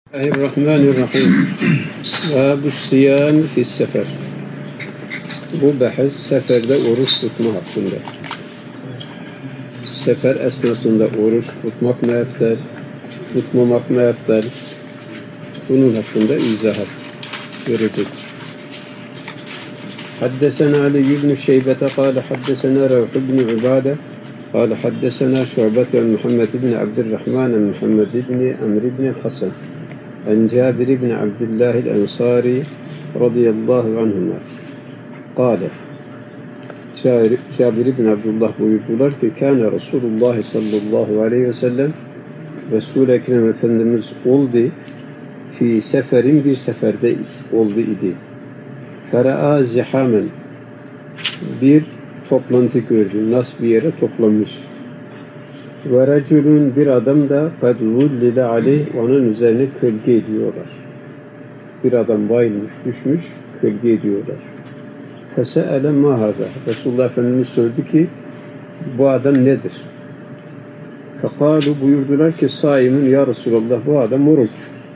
Bismillahirrahmanirrahim. Bâbus siyâm fissefer. Bu bahis seferde oruç tutma hakkında. Sefer esnasında oruç tutmak mı eftal, tutmamak mı eftal? Bunun hakkında izahat verecek. Haddesena Ali ibn Şeybete kâle haddesena Ravh ibn Ubade kâle haddesena Şu'bete Muhammed ibn Abdurrahman Muhammed ibn Amr ibn Hasan عن جابر بن عبد الله الأنصاري رضي الله عنهما قال Cabir ibn Abdullah buyurdular ki Kâne Resulullah sallallahu aleyhi ve sellem Resul-i Ekrem Efendimiz oldu fi seferin bir seferde oldu idi. Fera'a zihamen bir toplantı gördü. Nas bir yere toplanmış. Ve reculun bir adam da kad zullile aleyh onun üzerine kölge ediyorlar. Bir adam bayılmış, düşmüş, kölge ediyorlar. Fese'ele ma haza. Resulullah Efendimiz sordu ki bu adam nedir? Fekalu buyurdular ki saimun ya Resulallah bu adam oruç.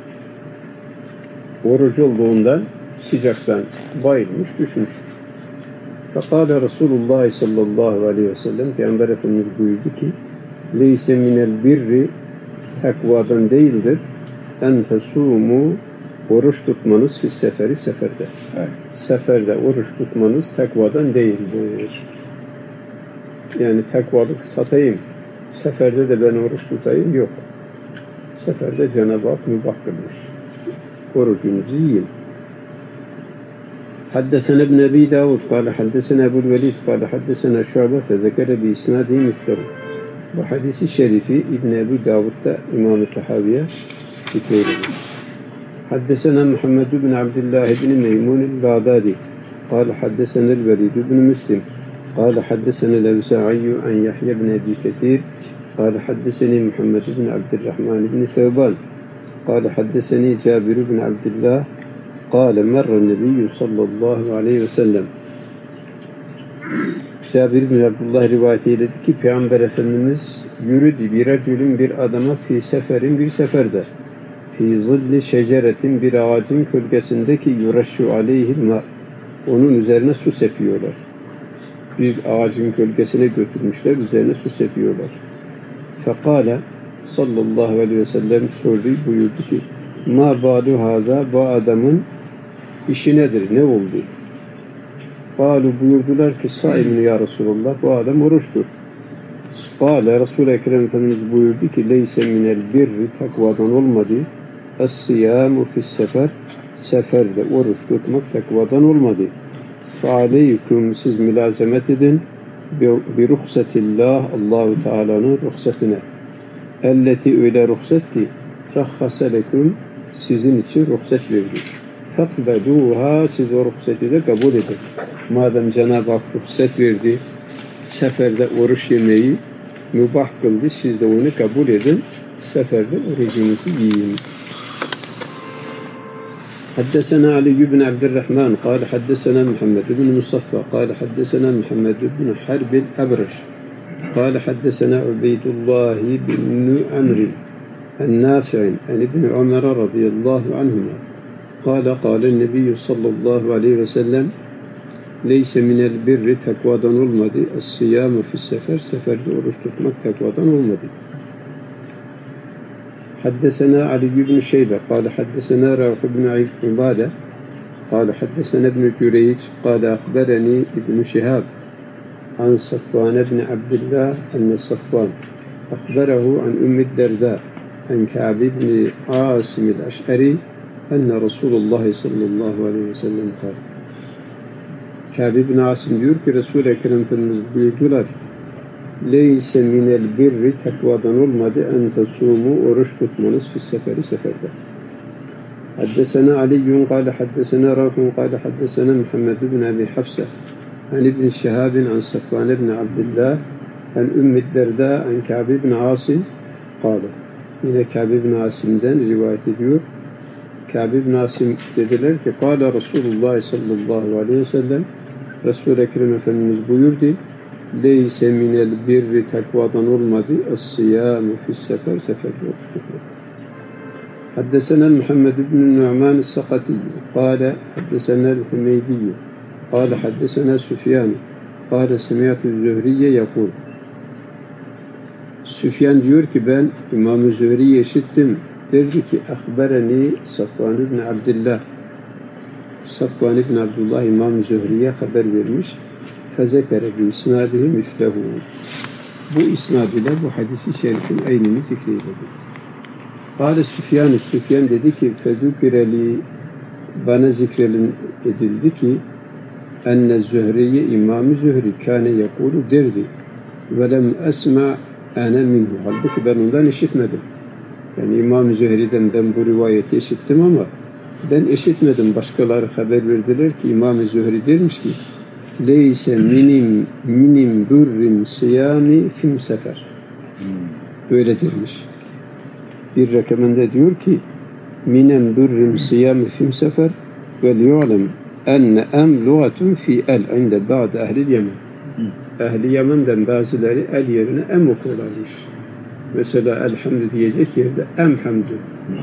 Oruç olduğundan sıcaktan bayılmış, düşmüş. Fekale Resulullah sallallahu aleyhi ve sellem Peygamber Efendimiz buyurdu ki leyse minel birri takvadan değildir en tesumu oruç tutmanız fi seferi seferde. Evet. Seferde oruç tutmanız takvadan değildir. Yani takvalık satayım. Seferde de ben oruç tutayım yok. Seferde Cenab-ı Hak mübah kılmış. Orucunuzu yiyin. Haddesena ibn Ebi Davud kâle haddesena Ebul Velid kâle haddesena Şu'be fezekere bi isnâdi misleru. Bu hadisi şerifi İbn-i Ebu Davud'da İmam-ı Tahaviye zikredilir. Haddesena Muhammed ibn Abdullah ibn Meymun el-Bağdadi قال حدثنا الوليد بن مسلم قال حدثنا الأوزاعي عن يحيى بن أبي كثير قال حدثني محمد بن عبد الرحمن بن ثوبان قال حدثني جابر بن عبد الله قال مر النبي صلى الله عليه وسلم Cabir bin Abdullah rivayet eyledi ki Peygamber Efendimiz yürüdü bir adama fi seferin bir seferde fi zilli şeceretin bir ağacın kölgesindeki yuraşşu aleyhil ma onun üzerine su sepiyorlar. Bir ağacın kölgesine götürmüşler, üzerine su sepiyorlar. Fekale sallallahu aleyhi ve sellem sordu, buyurdu ki ma balu haza bu adamın işi nedir, ne oldu? Kâlu buyurdular ki saimun ya Resulullah bu adam oruçtur. Kâle Resul-i Ekrem Efendimiz buyurdu ki leyse minel birri takvadan olmadı. Es-siyâmu fis-sefer seferde oruç tutmak takvadan olmadı. Fealeyküm siz mülazemet edin bi ruhsetillah Allah-u Teala'nın ruhsatine. Elleti öyle ruhset ki rahhaseleküm sizin için ruhsat verdi. Fakbeduha siz o ruhseti de kabul edin. Madem Cenab-ı Hak ruhsat verdi, seferde oruç yemeyi mübah kıldı, siz de onu kabul edin, seferde orucunuzu yiyin. Haddesena Ali ibn Abdurrahman, kâle haddesena Muhammed ibn Musaffa, kâle haddesena Muhammed ibn Harb el-Abraş, kâle haddesena Ubeydullah ibn Amr, el-Nafi'in, en ibn Ömer radıyallahu anhuma. قال قال النبي صلى الله عليه وسلم ليس من البر takvadan olmadı الصيام في السفر seferde oruç tutmak takvadan olmadı. حدثنا علي بن شيبة قال حدثنا روح بن عبادة قال حدثنا ابن جريج قال أخبرني ابن شهاب عن صفوان بن عبد الله أن صفوان أخبره عن أم الدرداء عن كعب بن عاصم الأشعري enne Resulullah sallallahu aleyhi ve sellem kâl. Kâb ibn Asim diyor ki Resul-i Ekrem Efendimiz buyurdular. Leyse minel birri takvadan olmadı en tesumu oruç tutmanız fi seferi seferde. Haddesena Aliyyun kâle haddesena Rafun kâle haddesena Muhammed ibn Abi Hafsa an ibn Şihabin an Safvan ibn Abdullah an Ümmü Derda an Kâb ibn Asim kâle. Yine Kâb ibn Asim'den rivayet ediyor. Kâb ibn Asim dediler ki Kâle Resulullah sallallahu aleyhi ve sellem Resul-i Ekrem Efendimiz buyurdu leyse minel birri takvadan olmadı es-siyâmu fis-sefer seferde oruç tutmak. حدثنا محمد بن النعمان السقطي قال حدثنا الحميدي قال حدثنا سفيان قال سمعت الزهري يقول Süfyan diyor ki ben İmam-ı Zühri'yi işittim. Derdi ki Akbereni Safvan ibn Abdullah. Safvan ibn Abdullah İmam-ı Zühri'ye haber vermiş. Fezekere bi isnadihi mislehu. Bu isnad ile bu hadisi şerifin aynını zikreyledi. Kâle Süfyan dedi ki fezükireli bana zikredildi ki enne Zühri'yi İmam-ı Zühri kâne yekûlu derdi ve lem esma ene minhu. Halbuki ben ondan işitmedim. Yani İmam-ı Zühri'den ben bu rivayeti işittim ama ben işitmedim. Başkaları haber verdiler ki İmam-ı Zühri dermiş ki leyse minim durrim siyami fim sefer. Böyle dermiş. Bir rakamında diyor ki minem durrim siyami fim sefer ve liyu'lem enne em lugatun fi el inde ba'de ehlil yemen. Ehli Yemen'den bazıları el yerine em okurlarmış. Mesela elhamdü diyecek yerde emhamdü.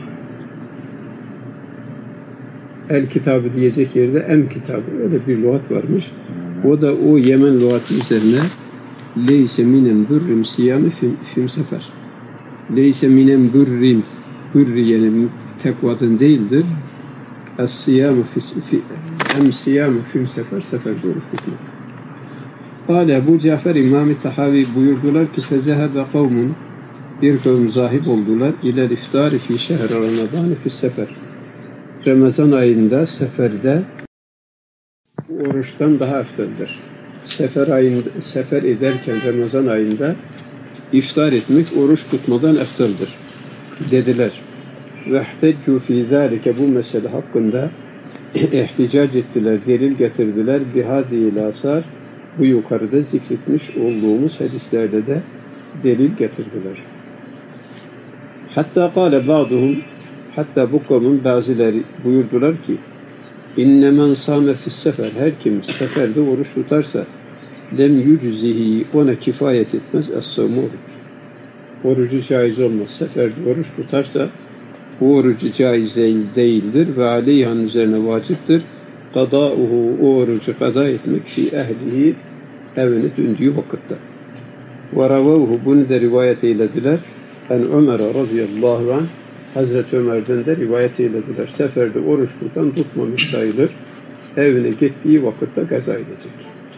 El kitabı diyecek yerde em kitabı. Öyle bir lügat varmış. O da o Yemen lügatı üzerine leyse minem durrim siyami fim sefer. Leyse minem durrim hürri yani tekvadın değildir. Es-siyamu em-siyamu fim sefer seferde oruç tutmak. Kâle Ebu Cafer İmam-ı Tahavi buyurdular ki fezehebe kavmun bir kavim zahip oldular ile iftari fi şehr Ramazan fi sefer. Ramazan ayında seferde oruçtan daha efteldir. Sefer ederken Ramazan ayında iftar etmek oruç tutmadan efteldir dediler. Ve ihteccu fi zâlike bu mesele hakkında ihticac ettiler, delil getirdiler. Bihâdî asar bu yukarıda zikretmiş olduğumuz hadislerde de delil getirdiler. Hatta kâle ba'duhum hatta bu kavmin bazıları buyurdular ki inne men sâme fissefer her kim seferde oruç tutarsa lem yüczihi ona kifayet etmez es-savmu orucu caiz olmaz. Seferde oruç tutarsa bu orucu caiz değildir ve aleyhanın üzerine vaciptir. Kadâuhu o orucu kada etmek fi ehlihi evine döndüğü vakitte. Ve ravavuhu bunu da rivayet eylediler. En Ömer radıyallahu anh Hazreti Ömer'den de rivayet eylediler. Seferde oruç tutan tutmamış sayılır. Evine gittiği vakitte gaza edecek.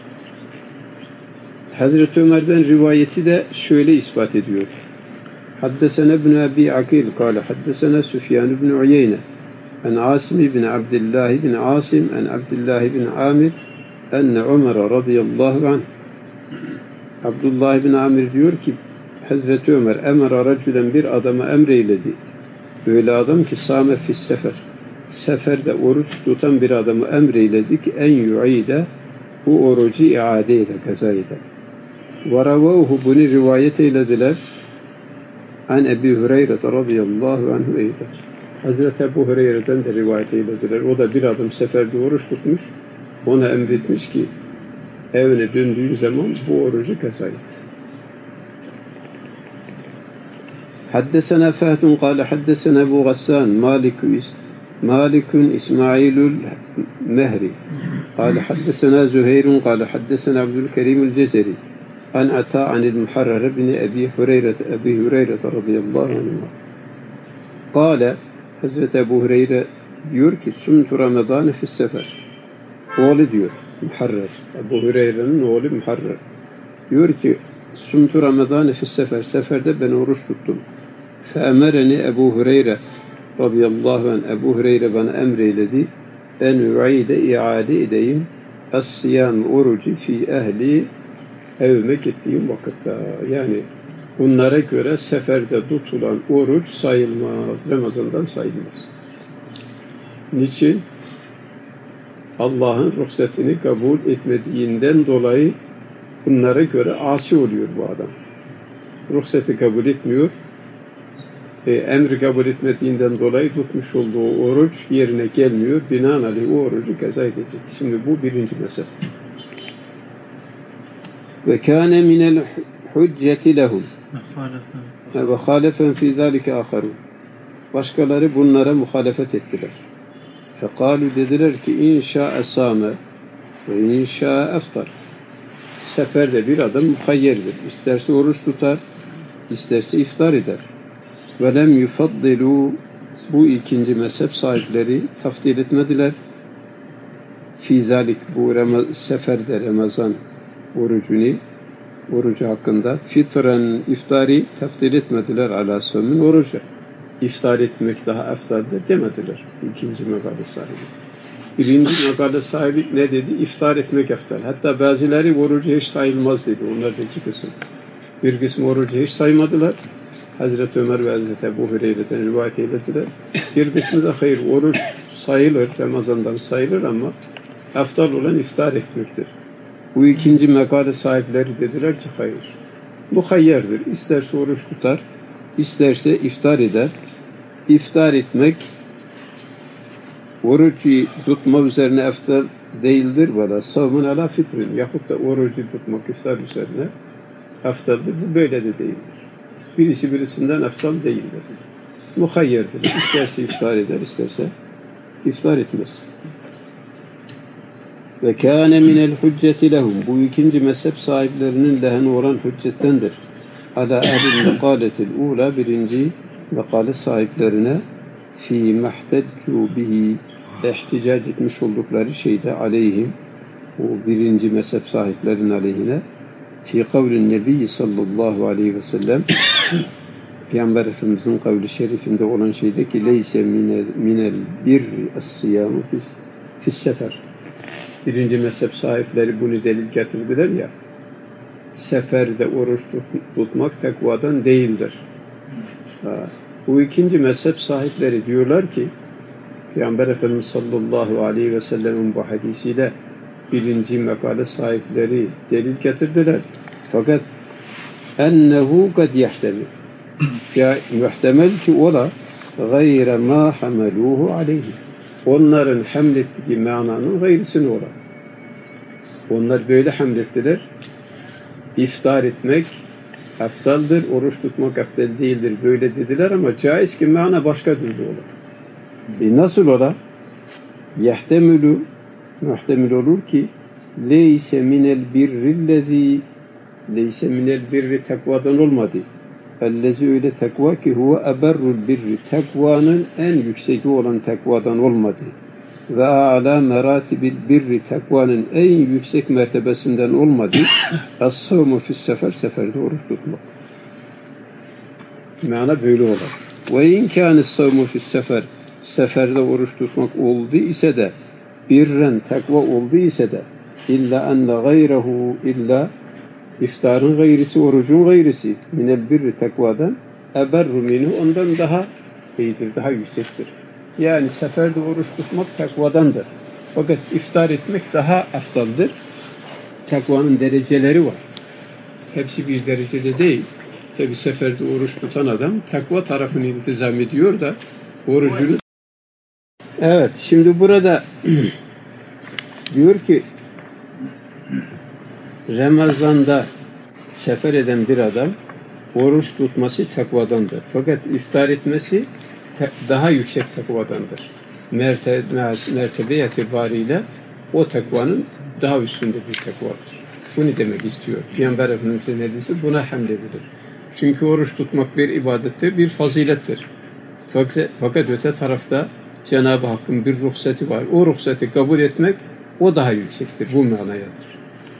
Hazreti Ömer'den rivayeti de şöyle ispat ediyor. Haddesene ibn Abi Akil kâle haddesene Süfyan ibn Uyeyne en Asim ibn Abdullah ibn Asim en Abdullah ibn Amir enne Ömer radıyallahu anh Abdullah ibn Amir diyor ki Hazreti Ömer emara racülen bir adama emreyledi. Öyle adam ki sâme fis sefer. Seferde oruç tutan bir adamı emreyledi ki en yu'ide bu orucu iade ede, kaza ede. Ve ravavuhu bunu rivayet eylediler. An Ebi Hureyre radıyallahu anhu eyde. Hazreti Ebu Hureyre'den de rivayet eylediler. O da bir adam seferde oruç tutmuş. Ona emretmiş ki evine döndüğü zaman bu orucu kaza et. حدثنا فهد قال حدثنا أبو غسان مالك إسماعيل المهري قال حدثنا زهير قال حدثنا عبد الكريم الجزري عن عطاء عن المحرر بن أبي هريرة رضي الله عنه قال Hazreti Ebu Hureyre diyor ki sumtu Ramazan fi sefer. Oğlu diyor Muharrer. Ebu Hureyre'nin oğlu Muharrer. Diyor ki sumtu Ramazan fi sefer. Seferde ben oruç tuttum. Feemereni Ebu Hureyre radıyallahu anh Ebu Hureyre bana emreyledi. En u'ide iade edeyim. Es-siyam orucu fi ehli evime gittiğim vakitte. Yani bunlara göre seferde tutulan oruç sayılmaz. Ramazan'dan sayılmaz. Niçin? Allah'ın ruhsatini kabul etmediğinden dolayı bunlara göre asi oluyor bu adam. Ruhsatı kabul etmiyor. Emri kabul etmediğinden dolayı tutmuş olduğu oruç yerine gelmiyor. Binaenaleyh o orucu kaza edecek. Şimdi bu birinci mesele. Ve kâne minel hücceti lehum ve hâlefen fî zâlike âkharûn. Başkaları bunlara muhalefet ettiler. Fekalu dediler ki inşa sâme ve inşa eftar. Seferde bir adam muhayyerdir. İsterse oruç tutar, isterse iftar eder. Ve lem yufaddilu, bu ikinci mezhep sahipleri tafdil etmediler. Fî zalik, bu seferde Ramazan orucu hakkında fitren iftari tafdil etmediler ala sövmün orucu. İftar etmek daha eftaldir demediler. İkinci makale sahibi. Birinci makale sahibi ne dedi? İftar etmek eftal. Hatta bazıları orucu hiç sayılmaz dedi. Onlar da iki kısım. Bir kısım orucu hiç saymadılar. Hazreti Ömer ve Hazreti Ebu Hureyre'den rivayet eylediler. Bir kısmı da hayır, oruç sayılır, Ramazan'dan sayılır ama eftal olan iftar etmektir. Bu ikinci makale sahipleri dediler ki hayır. Muhayyerdir. İsterse oruç tutar, isterse iftar eder. İftar etmek orucu tutma üzerine eftal değildir. Vela savmun ala fitrin. Yahut da orucu tutmak iftar üzerine eftaldir. Bu böyle de değildir. Birisi birisinden eftal değildir. Muhayyerdir. İsterse iftar eder, isterse iftar etmez. Ve kâne minel hücceti lehum. Bu ikinci mezhep sahiplerinin lehine olan hüccettendir. Ala ehlil mekaletil ula, birinci mekale sahiplerine fî mehteccu bihi, ihticac etmiş oldukları şeyde aleyhim, bu birinci mezhep sahiplerinin aleyhine fî kavlin nebiyyi sallallahu aleyhi ve sellem, Peygamber Efendimiz'in kavli şerifinde olan şeyde ki leyse minel birri es-siyamu fis-sefer. Birinci mezhep sahipleri bunu delil getirdiler ya, seferde oruç tutmak tekvadan değildir. Bu ikinci mezhep sahipleri diyorlar ki, Peygamber Efendimiz sallallahu aleyhi ve sellem'in bu hadisiyle birinci makale sahipleri delil getirdiler. Fakat ennehu kad yahtemil, ya muhtemel ki o da gayre ma hameluhu aleyhi, onların hamlettiği mananın gayrısını ola. Onlar böyle hamlettiler. İftar etmek eftaldir, oruç tutmak eftal değildir. Böyle dediler ama caiz ki mana başka türlü olur. Nasıl ola? Muhtemel olur ki leyse minel birri tekvadan olmadı. Ellezi, öyle tekva ki huve eberrul birri, tekvanın en yükseği olan tekvadan olmadı. Ve âlâ merâtibil birri, tekvanın en yüksek mertebesinden olmadı. Es-savmu fis-sefer, seferde oruç tutmak. Mana böyle olur. Ve in kânis-savmu fis-sefer, seferde oruç tutmak oldu ise de, birren tekva oldu ise de, illa enne gayrehu, illa İftarın gayrisi, orucun gayrisi minel birri, tekvadan eberru minhu, ondan daha iyidir, daha yüksektir. Yani seferde oruç tutmak tekvadandır. Fakat iftar etmek daha aftaldır. Tekvanın dereceleri var. Hepsi bir derecede değil. Tabi seferde oruç tutan adam tekva tarafını iltizam ediyor da orucunu... Evet, şimdi burada diyor ki Ramazan'da sefer eden bir adam oruç tutması takvadandır. Fakat iftar etmesi daha yüksek takvadandır. Mertebe itibariyle o takvanın daha üstünde bir takvadır. Bunu demek istiyor. Peygamber Efendimiz'in hadisi buna hamledilir. Çünkü oruç tutmak bir ibadettir, bir fazilettir. Fakat öte tarafta Cenab-ı Hakk'ın bir ruhsati var. O ruhsati kabul etmek o daha yüksektir. Bu manayadır.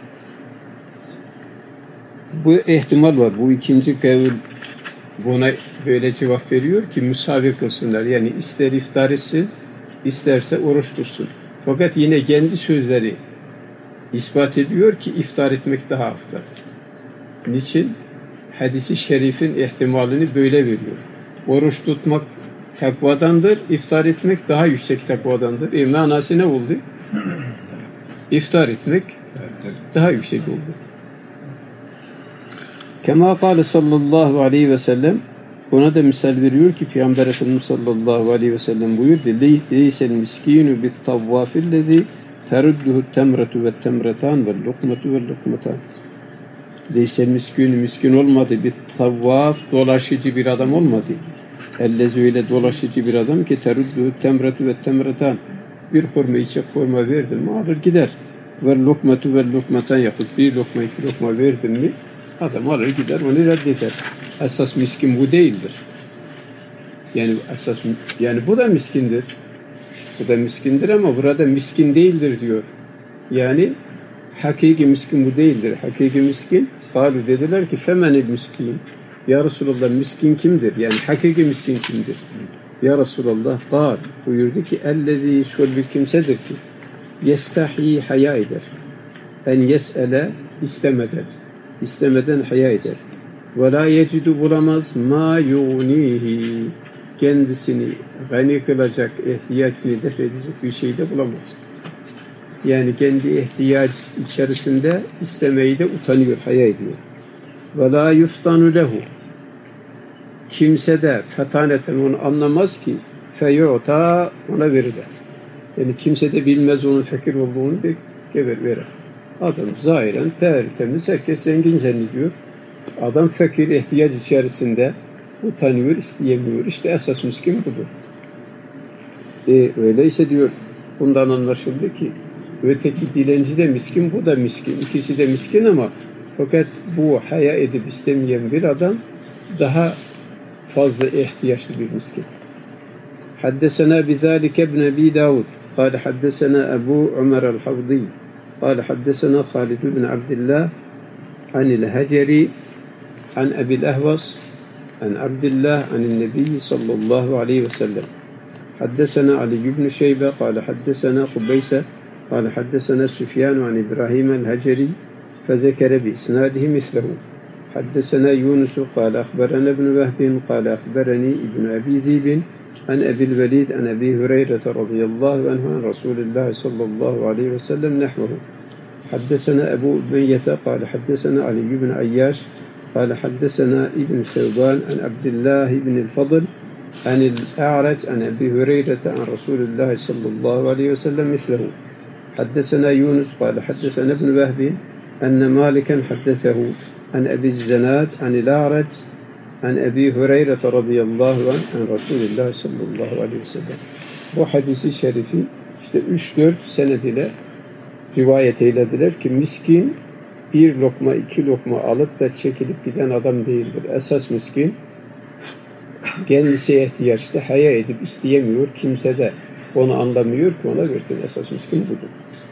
Bu ihtimal var. Bu ikinci kavil buna böyle cevap veriyor ki müsavi kılsınlar. Yani ister iftar etsin, isterse oruç tutsun. Fakat yine kendi sözleri ispat ediyor ki iftar etmek daha aftal. Niçin? Hadis-i şerifin ihtimalini böyle veriyor. Oruç tutmak takvadandır, iftar etmek daha yüksek takvadandır. Manası ne oldu? İftar etmek daha yüksek oldu. Kema kâle sallallahu aleyhi ve sellem, ona da misal veriyor ki Peygamber Efendimiz sallallahu aleyhi ve sellem buyurdu: "Leysel miskinu bit tavvafillezî terudduhu temretu ve temretan ve lukmetu ve lukmetan." Leysel miskinu, miskin olmadı, bit tavvaf, dolaşıcı bir adam olmadı. Ellezi öyle dolaşıcı bir adam ki teruddu temretu ve temretan. Bir hurma içe hurma verdim mi alır gider. Ve lokmatu ve lokmatan yapıp bir lokma iki lokma verdim mi adam alır gider onu reddeder. Esas miskin bu değildir. Yani bu da miskindir. Bu da miskindir ama burada miskin değildir diyor. Yani hakiki miskin bu değildir. Hakiki miskin kalu dediler ki femenil miskin. Ya Resulallah miskin kimdir? Yani hakiki miskin kimdir? Ya Resulallah kal buyurdu ki ellezî şöyle bir kimsedir ki yestahi haya eder. En yes'ele istemeden haya eder. Ve la yecidu bulamaz ma yugnihi kendisini gani kılacak, ihtiyacını def edecek bir şey de bulamaz. Yani kendi ihtiyaç içerisinde istemeyi de utanıyor, haya ediyor. Ve la yuftanu lehu kimse de fetaneten onu anlamaz ki feyu'ta ona verilir. Yani kimse de bilmez onun fakir olduğunu verir. Adam zahiren tertemiz, herkes zengin zannediyor. Adam fakir, ihtiyaç içerisinde utanıyor, isteyemiyor. İşte esas miskin budur. Öyleyse diyor, bundan anlaşıldı ki öteki dilenci de miskin, bu da miskin. İkisi de miskin ama fakat bu haya edip istemeyen bir adam daha fazla ihtiyaçlı bir miskin. Haddesena bizalike ibn Abi Davud. قال حدثنا أبو عمر الحوضي قال حدثنا خالد بن عبد الله عن الهجري عن أبي الأهوص عن عبد الله عن النبي صلى الله عليه وسلم حدثنا علي بن شيبة قال حدثنا قبيسة قال حدثنا سفيان عن إبراهيم الهجري فذكر بإسناده مثله حدثنا يونس قال أخبرنا ابن وهب قال أخبرني ابن أبي ذئب عن أبي الوليد عن أبي هريرة رضي الله عنه عن رسول الله صلى الله عليه وسلم نحوه حدثنا أبو أمية قال حدثنا علي بن عياش قال حدثنا ابن ثوبان عن عبد الله بن الفضل عن الأعرج عن أبي هريرة عن رسول الله صلى الله عليه وسلم مثله حدثنا يونس قال حدثنا ابن وهب أن مالكا حدثه عن أبي الزناد عن الأعرج عن أبي هريرة رضي الله عنه عن رسول الله sallallahu aleyhi ve sellem. Bu hadisi şerifi işte 3-4 sened ile rivayet eylediler ki miskin bir lokma iki lokma alıp da çekilip giden adam değildir. Esas miskin kendisi ihtiyaçta haya edip isteyemiyor. Kimse de onu anlamıyor ki ona versin. Esas miskin budur.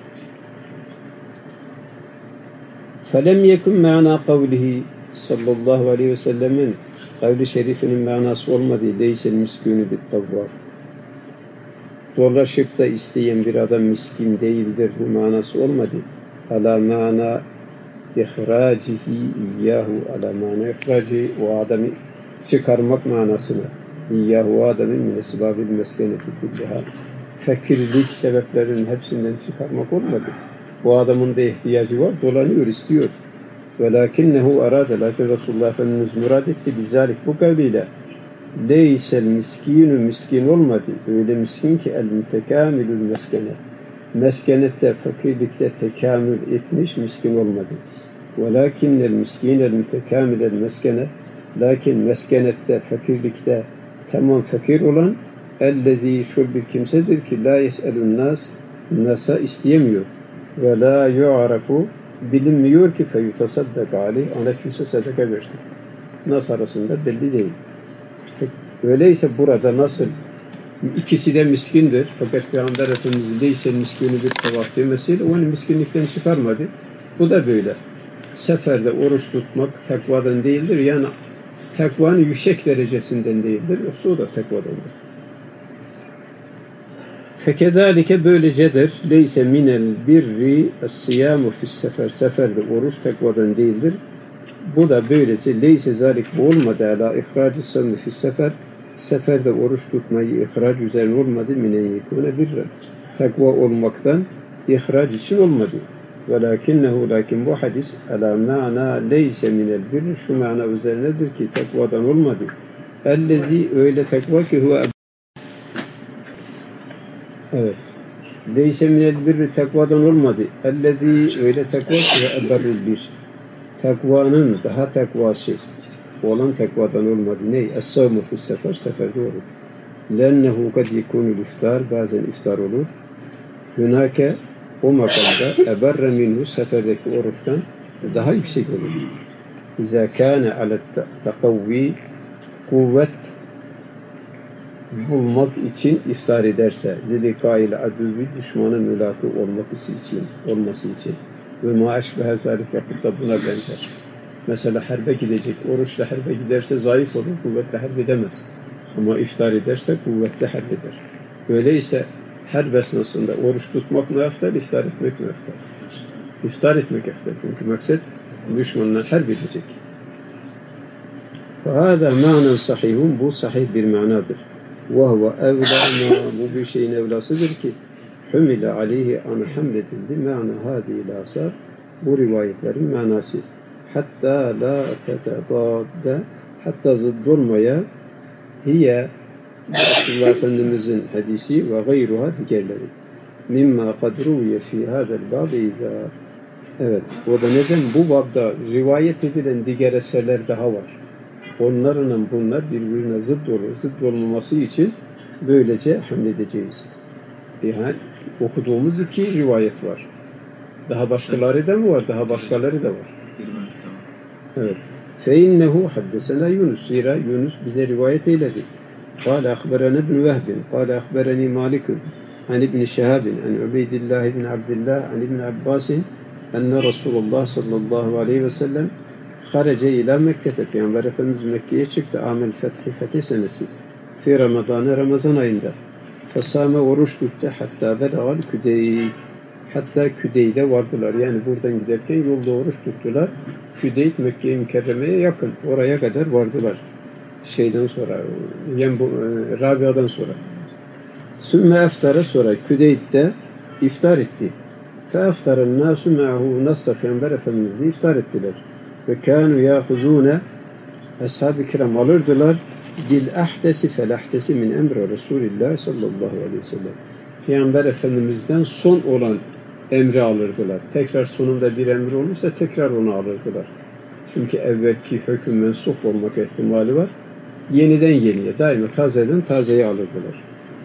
فَلَمْ يَكُنْ مَعْنَا قَوْلِهِ sallallahu aleyhi ve sellemin kavli şerifinin manası olmadığı leysel miskûnü bit-tavvâb. Zorlaşıp da isteyen bir adam miskin değildir. Bu manası olmadı. Ala mana ihracihi iyyahu ala mana ihraci o adamı çıkarmak manasına iyyahu o adamı min esbâbil meskeneti kulliha fakirlik sebeplerinin hepsinden çıkarmak olmadı. Bu adamın da ihtiyacı var. Dolanıyor, istiyor. Velakinnehu arada lakin Resulullah Efendimiz murad etti bizalik bu kavliyle leysel miskinu miskin olmadı. Öyle miskin ki el mütekamilül meskene. Meskenette, fakirlikte tekamül etmiş miskin olmadı. Velakinnel miskinel mütekamilel meskene. Lakin meskenette, fakirlikte tamam fakir olan ellezî şul bir kimsedir ki la yes'elun nasa isteyemiyor. Ve la yu'arafu bilinmiyor ki feyutasaddaka aleyh ona kimse sadaka versin. Nas arasında belli değil. Öyleyse burada nasıl ikisi de miskindir fakat Peygamber Efendimiz leysel miskûnü bit-tavvâb demesiyle onu miskinlikten çıkarmadı. Bu da böyle. Seferde oruç tutmak takvadan değildir. Yani takvanın yüksek derecesinden değildir. Yoksa o da takvadandır. Fekedalike böylecedir. Leyse minel birri es-siyamu fis-sefer. Seferde oruç takvadan değildir. Bu da böylece leyse zalik bu olmadı ala ihrac-ı sanni fis-sefer. Seferde oruç tutmayı ihrac üzerine olmadı. Minen yekûne birren. Takva olmaktan ihrac için olmadı. Velakinnehu lakin bu hadis ala ma'na leyse minel birri şu mana üzerinedir ki takvadan olmadı. Ellezi öyle takva ki huve evet. Leyse minel birri takvadan olmadı. Ellezî öyle takva ki eberrül bir. Takvanın daha takvası. olan takvadan olmadı. Ney? Es-savmu fis sefer, seferde olur. Lennehu kad yekunul iftar, bazen iftar olur. Hünake, o makamda eberre minhu, seferdeki oruçtan daha yüksek olur. İzâ kâne alet takavvi, kuvvet bulmak için iftar ederse, lidikâil adüvvi, düşmanın mülâkı olması için ve maaşbehe zâlik yapıp da buna benzer. Mesela harbe gidecek, oruçla harbe giderse zayıf olur, kuvvetle harp edemez. Ama iftar ederse kuvvetle harp eder. Öyleyse harp esnasında oruç tutmak mı eftal, iftar etmek mi eftal? İftar etmek eftal. Çünkü maksat düşmanla harp edecek. فَهَذَا مَعْنًا sahihun, bu sahih bir manadır. وَهُوَ اَوْلَى bu bir şeyin evlasıdır ki hümile aleyhi ana hamledildi. Ma'na hâdî lâsâr, bu rivayetlerin manası. Hatta la tetedâdde, hatta zıdd olmaya, hiye Resulullah Efendimizin hadisi ve gayruha diğerleri. Mimma kadruye fi hadel bab izâ. Evet, o da neden? Bu babda rivayet edilen diğer eserler daha var. Onlarla bunlar birbirine zıdd olur. Zıdd olmaması için böylece hamledeceğiz. Yani okuduğumuz iki rivayet var. Daha başkaları da mı var? Daha başkaları da var. Evet. فَاِنَّهُ حَدَّسَنَا Yunus. Zira Yunus bize rivayet eyledi. قال أخبرنا ابن وهب قال أخبرني مالك عن ابن شهاب عن عبيد الله بن عبد الله عن ابن عباس أن رسول الله صلى الله عليه وسلم خرج إلى مكة. Peygamber Efendimiz Mekke'ye çıktı. Amel Fethi senesi. Fi Ramazan'a, Ramazan ayında. Fesame oruç tuttu. Hatta belagal Küdey. Hatta Küdey'de vardılar. Yani buradan giderken yolda oruç tuttular. Küdey Mekke-i Mükerreme'ye yakın. Oraya kadar vardılar. Şeyden sonra, Rabia'dan sonra. Sümme eftara, sonra Küdeyt'te iftar etti. Feeftarın nâsü me'ahu, nasla Peygamber Efendimiz'le iftar ettiler. Ve kânû yâhuzûne, ashab-ı kiram alırdılar, dil ahdesi felahdesi min emre Resulillah sallallahu aleyhi ve sellem. Peygamber Efendimiz'den son olan emri alırdılar. Tekrar sonunda bir emri olursa tekrar onu alırdılar. Çünkü evvelki hüküm mensup olmak ihtimali var. Yeniden yeniye, daima tazeden tazeye alırdılar.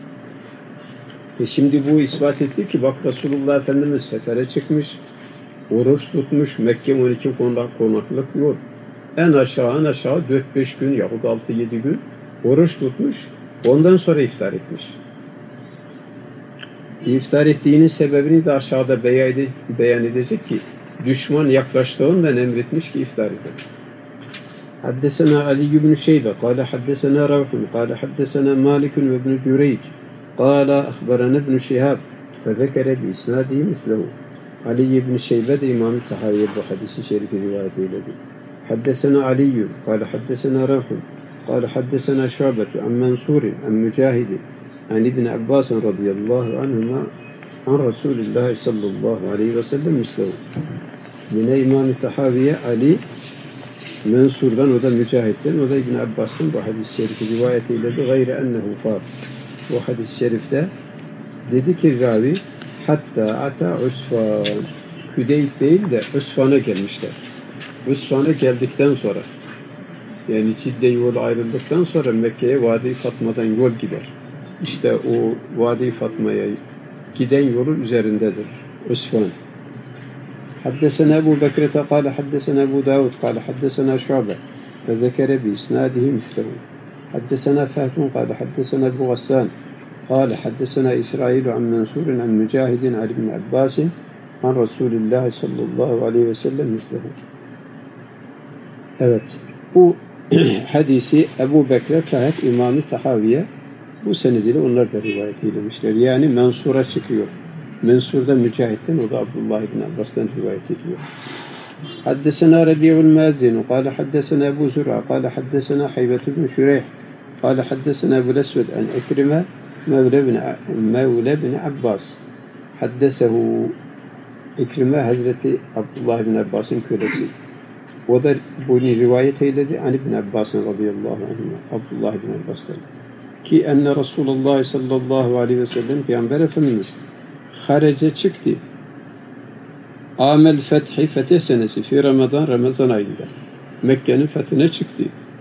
Şimdi bu ispat etti ki bak Resulullah Efendimiz sefere çıkmış, oruç tutmuş, Mekke 12 konaklık yol. En aşağı 4-5 gün yahut 6-7 gün oruç tutmuş, ondan sonra iftar etmiş. İftar ettiğinin sebebini de aşağıda beyan edecek ki düşman yaklaştığından emretmiş ki iftar edin. حدثنا علي بن شيبة قال حدثنا روح قال حدثنا مالك وابن جريج قال أخبرنا ابن شهاب فذكر بإسناده مثله. علي بن شيبة إمام التحاوي بحديث شريف روايته الذي حدثنا علي قال حدثنا روح قال حدثنا شعبة عن منصور عن مجاهد عن ابن عباس رضي الله عنهما عن رسول الله صلى الله عليه وسلم مثله. Yine İmam-ı Tahaviye Ali Mensur'dan, o da Mücahit'ten, o da İbn Abbas'tan bu hadis-i şerifi rivayet eyledi. Gayre ennehu kâr. Bu hadis-i şerifte dedi ki ravi hatta ata Usfan, Küdeyt değil de Usfan'a gelmişler. Usfan'a geldikten sonra, yani Cidde yolu ayrıldıktan sonra Mekke'ye Vadi-i Fatma'dan yol gider. İşte o Vadi-i Fatma'ya giden yolun üzerindedir Usfan. حدثنا أبو بكر قال حدثنا أبو داود قال حدثنا شعبة فذكر بإسناده مثله. حدثنا فهد قال حدثنا أبو غسان قال حدثنا إسرائيل عن منصور عن مجاهد عن ابن عباس عن رسول الله صلى الله عليه وسلم مثله. Evet, bu hadisi Ebu Bekir Fahd İmam-ı Tahaviye bu senediyle onlar da rivayet eylemişler. Yani Mensur'a çıkıyor. Mensur'da Mücahit'ten, o da Abdullah ibn Abbas'tan rivayet ediyor. Haddesena Rabi'ul Muazzin قال حدثنا أبو زرع قال حدثنا حيبة بن شريح قال حدثنا أبو الأسود عن أكرمة مولى بن عباس حدثه İkrime Hazreti Abdullah ibn Abbas'ın kölesi. O da bunu rivayet eyledi. An ibn Abbas'ın radıyallahu anh. Abdullah ibn Abbas'tan. Ki enne Resulullah sallallahu aleyhi ve sellem Peygamber Efendimiz harece çıktı. Amel fethi, fetih senesi fi Ramazan ayında. Mekke'nin fethine çıktı.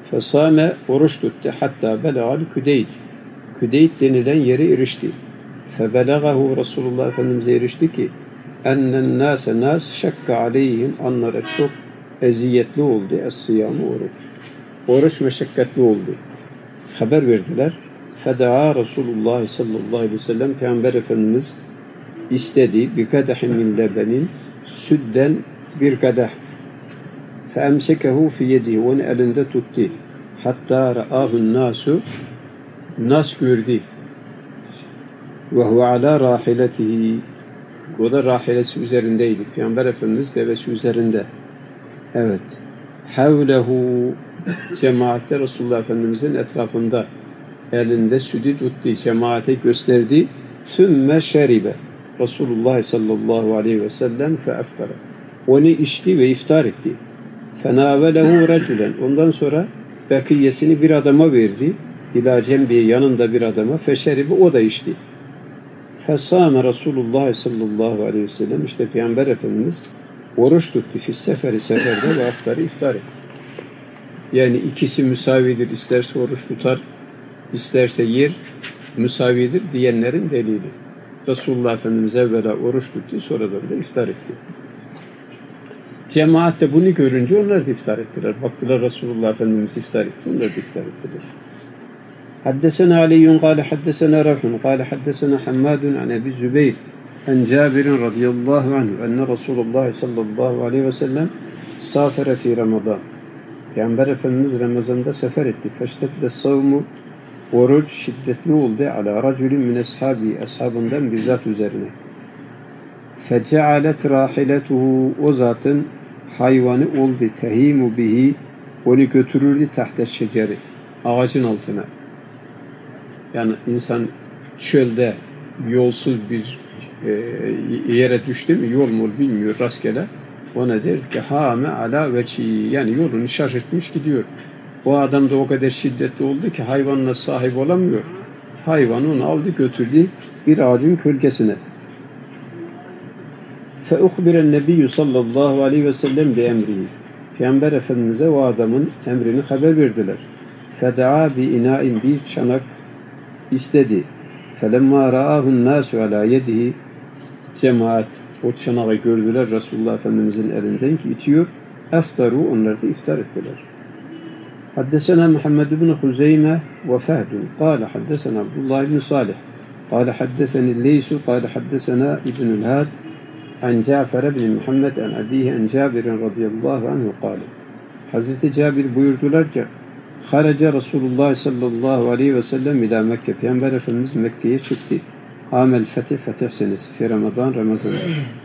Fesame oruç tuttu. Hatta belagal Küdeyt. Küdeyt denilen yere erişti. Febelagahu Resulullah Efendimiz'e erişti ki ennen nâse nâs şakka aleyhim onlara çok eziyetli oldu. Es-siyâmu oruç. Oruç meşakkatli oldu. Haber verdiler. Fedaa Resulullah sallallahu aleyhi ve sellem Peygamber Efendimiz istedi bir kadehin min lebenin sütten bir kadeh. Feemsekehu fi yedihi onu elinde tuttu. Hatta ra'ahun nasu nas gördü. Ve huve ala rahiletihi o da rahilesi üzerindeydi. Peygamber Efendimiz devesi üzerinde. Evet. Havlehu cemaatte Resulullah Efendimizin etrafında elinde sütü tuttu. Cemaate gösterdi. Sümme şeribe Resulullah sallallahu aleyhi ve sellem feeftara. Onu içti ve iftar etti. Fenavelehu racülen. Ondan sonra bakiyesini bir adama verdi. İlâ cembiye yanında bir adama. Feşeribe o da içti. Fesâme Resulullah sallallahu aleyhi ve sellem işte Peygamber Efendimiz oruç tuttu. Seferi seferde ve aftarı iftar etti. Yani ikisi müsavidir. İsterse oruç tutar, isterse yer müsavidir diyenlerin delili. Resulullah Efendimiz evvela oruç tuttu, sonradan da iftar etti. Cemaat de bunu görünce onlar da iftar ettiler. Baktılar Resulullah Efendimiz iftar etti, onlar da iftar ettiler. Haddesena Aliyyun kâle haddesena Raf'un kâle haddesena Hammadun an Ebi Zübeyr en Cabir'in radıyallahu anhu enne Resulullah sallallahu aleyhi ve sellem safere fi Ramazan. Peygamber Efendimiz Ramazan'da sefer etti. Feştedde savmu oruç şiddetli oldu. Ala racülün min ashabi ashabından bir zat üzerine. Fecealet rahiletuhu o zatın hayvanı oldu. Tehimu bihi onu götürürdü tahte şeceri ağacın altına. Yani insan çölde yolsuz bir yere düştü mü yol mu bilmiyor rastgele. Ona der ki hâme alâ veçî yani yolunu şaşırtmış gidiyor. O adam da o kadar şiddetli oldu ki hayvanla sahip olamıyor. Hayvanı onu aldı götürdü bir ağacın kölgesine. فَاُخْبِرَ النَّبِيُّ sallallahu aleyhi ve sellem bi'emrihi. Peygamber Efendimiz'e o adamın emrini haber verdiler. فَدَعَا بِاِنَائٍ bir çanak istedi. فَلَمَّا رَآهُ النَّاسُ عَلَى يَدِهِ cemaat o çanağı gördüler Resulullah Efendimiz'in elinden ki içiyor. Eftaru onlar da iftar ettiler. Haddesena Muhammed ibn Huzeyme ve Fehdun. Kâle haddesena Abdullah ibn Salih. Kâle haddeseni Leysu. Kâle haddesena İbnül Had. An Cafer ibn Muhammed an abihi an Cabir'in radıyallahu anhu kâle. Hazreti Cabir buyurdular ki Haraca Resulullah sallallahu aleyhi ve sellem ila Mekke. Peygamber Efendimiz Mekke'ye çıktı. Amel fetih senesi fi Ramazan'da.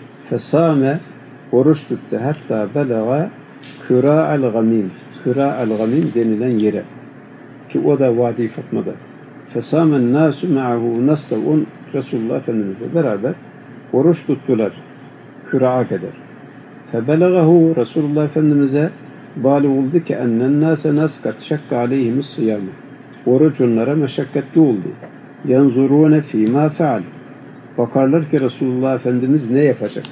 Fesame oruç tuttu hatta belaga kıra'al gamim. Kıra'al gamim denilen yere. Ki o da Vadi Fatma'da. Fesamen nasu ma'ahu naslavun Resulullah Efendimizle beraber oruç tuttular. Kıra'a kadar. Febelagahu Resulullah Efendimiz'e bâli oldu ki ennen nâse naskat şakka aleyhimus sıyâmı. Oruç onlara meşakkatli oldu. Yanzurune fîmâ feal. Bakarlar ki Resulullah Efendimiz ne yapacak?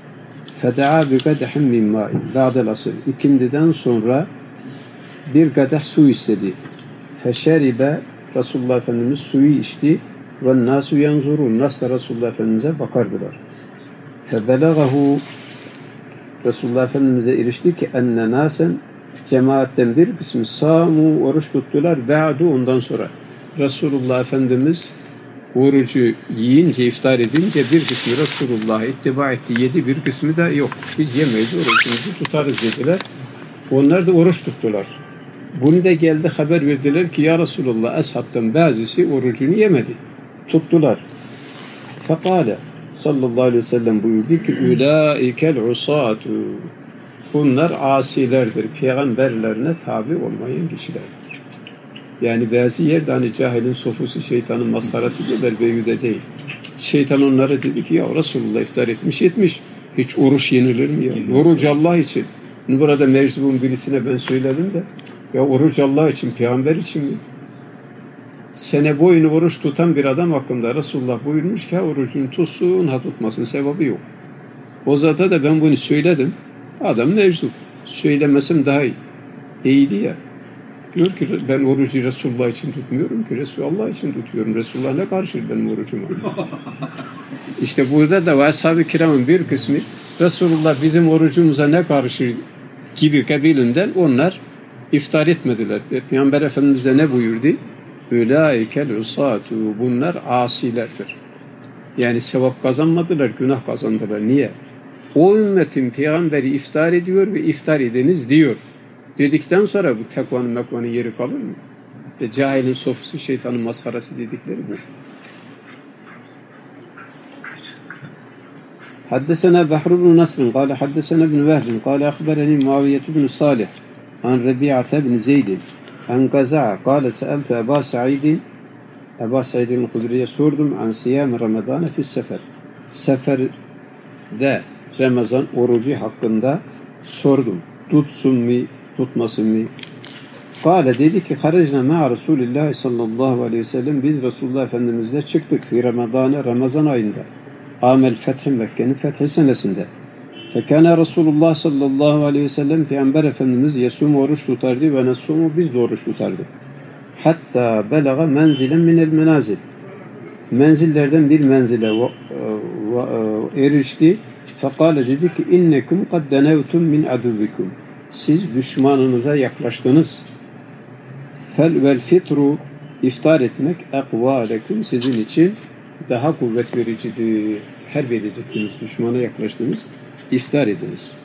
Feda'a bi kadehim min mâin. Ba'del asıl. İkindiden sonra bir kadeh su istedi. Feşeribe Resulullah Efendimiz suyu içti. Ve nâsu yanzurun. Nas da Resulullah Efendimiz'e bakardılar. Febelagahu Resulullah Efendimiz'e erişti ki enne nâsen cemaatten bir kısmı sâmu oruç tuttular. Ba'du ondan sonra. Resulullah Efendimiz orucu yiyince, iftar edince bir kısmı Resulullah'a ittiba etti, yedi, bir kısmı da yok. Biz yemeyiz, orucumuzu tutarız dediler. Onlar da oruç tuttular. Bunu da geldi haber verdiler ki ya Resulullah ashabtan bazısı orucunu yemedi. Tuttular. Fekale sallallahu aleyhi ve sellem buyurdu ki ulâikel usâtu. Bunlar asilerdir. Peygamberlerine tabi olmayan kişilerdir. Yani bazı yerde hani cahilin sofusu şeytanın maskarası kadar beyhude değil. Şeytan onlara dedi ki ya Resulullah iftar etmiş. Hiç oruç yenilir mi ya? Oruç Allah için. Burada meczubun birisine ben söyledim de ya oruç Allah için, peygamber için mi? Sene boyunu oruç tutan bir adam hakkında Resulullah buyurmuş ki orucunu tutsun, tutmasın sevabı yok. O zata da ben bunu söyledim. Adam meczup. Söylemesem daha iyi. İyiydi ya. Diyor ki ben orucu Resulullah için tutmuyorum ki, Resulullah için tutuyorum. Resulullah ne karşı benim orucuma? İşte burada da ashab-ı kiramın bir kısmı Resulullah bizim orucumuza ne karşı gibi kabilinden onlar iftar etmediler. Peygamber Efendimiz de ne buyurdu? Ülâikel usâtu, bunlar asilerdir. Yani sevap kazanmadılar, günah kazandılar. Niye? O ümmetin peygamberi iftar ediyor ve iftar ediniz diyor. Dedikten sonra bu tekvanın yeri kalır mı? Cahilin sofrası, şeytanın maskarası dedikleri bu. حدثنا بحر بن نصر قال حدثنا ابن وهب قال أخبرني معاوية بن صالح عن ربيعة بن زيد عن قزع قال سألت أبا سعيد الخدري sordum عن صيام رمضان في السفر. Seferde Ramazan orucu hakkında sordum. Tutsun mu, tutmasın mı? Kale dedi ki haricna ma'a Resulillah sallallahu aleyhi ve sellem, biz Resulullah Efendimizle çıktık fi Ramazan'a, Ramazan ayında. Amel Fethi, Mekke'nin fethi senesinde. Fekâne Resulullah sallallahu aleyhi ve sellem, Peygamber Efendimiz yesum oruç tutardı ve nesumu, biz de oruç tutardık. Hatta belaga menzilen minel menazil. Menzillerden bir menzile erişti. Fekâle dedi ki innekum kad denevtum min aduvikum. Siz düşmanınıza yaklaştınız. Vel fitru, iftar etmek, ekvâlekum, sizin için daha kuvvet vericidir. Her vereceksiniz, düşmana yaklaştınız, iftar ediniz.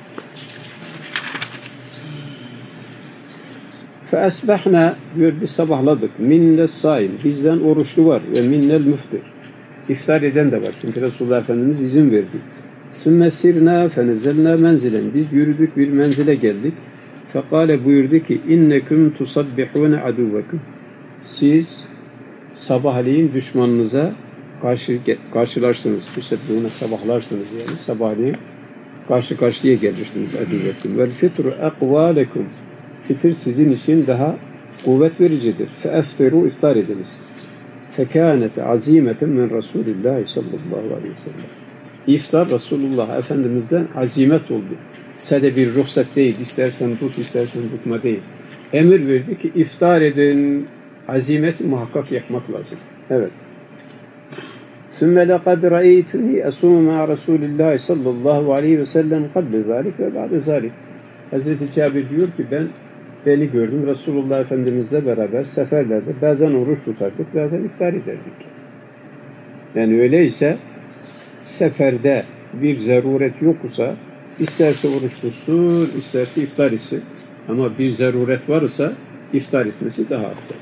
Feesbahna, diyor, biz sabahladık. Minnel saim, bizden oruçlu var ve minnel müftir. İftar eden de var. Çünkü Resulullah Efendimiz izin verdi. Sümme sirna fenezelna menzilen. Biz yürüdük, bir menzile geldik. Fekale, buyurdu ki inneküm tusabbihune aduvekum. Siz sabahleyin düşmanınıza karşılarsınız. Tusabbihune, sabahlarsınız yani. Sabahleyin karşı karşıya gelirsiniz aduvekum. Vel fitru ekvalekum. Fitir sizin için daha kuvvet vericidir. Feeftiru, iftar ediniz. Fekânet azimeten min Resulillah sallallahu aleyhi ve sellem. İftar Resulullah Efendimiz'den azimet oldu. Sadece bir ruhsat değil, istersen tut, istersen tutma değil. Emir verdi ki iftar edin, azimeti muhakkak yapmak lazım. Evet. ثُمَّ لَقَدْ رَأَيْتُنِي أَصُومُ مَعَ رَسُولِ اللّٰهِ صَلَّى اللّٰهُ عَلَيْهِ وَسَلَّمْ قَبْلَ ذَٰلِكَ وَبَعْدَ ذَٰلِكَ. Hazreti Cabir diyor ki beni gördüm Resulullah Efendimizle beraber seferlerde bazen oruç tutardık, bazen iftar ederdik. Yani öyleyse seferde bir zaruret yoksa isterse oruç tutsun, isterse iftar etsin. Ama bir zaruret varsa iftar etmesi daha afdal.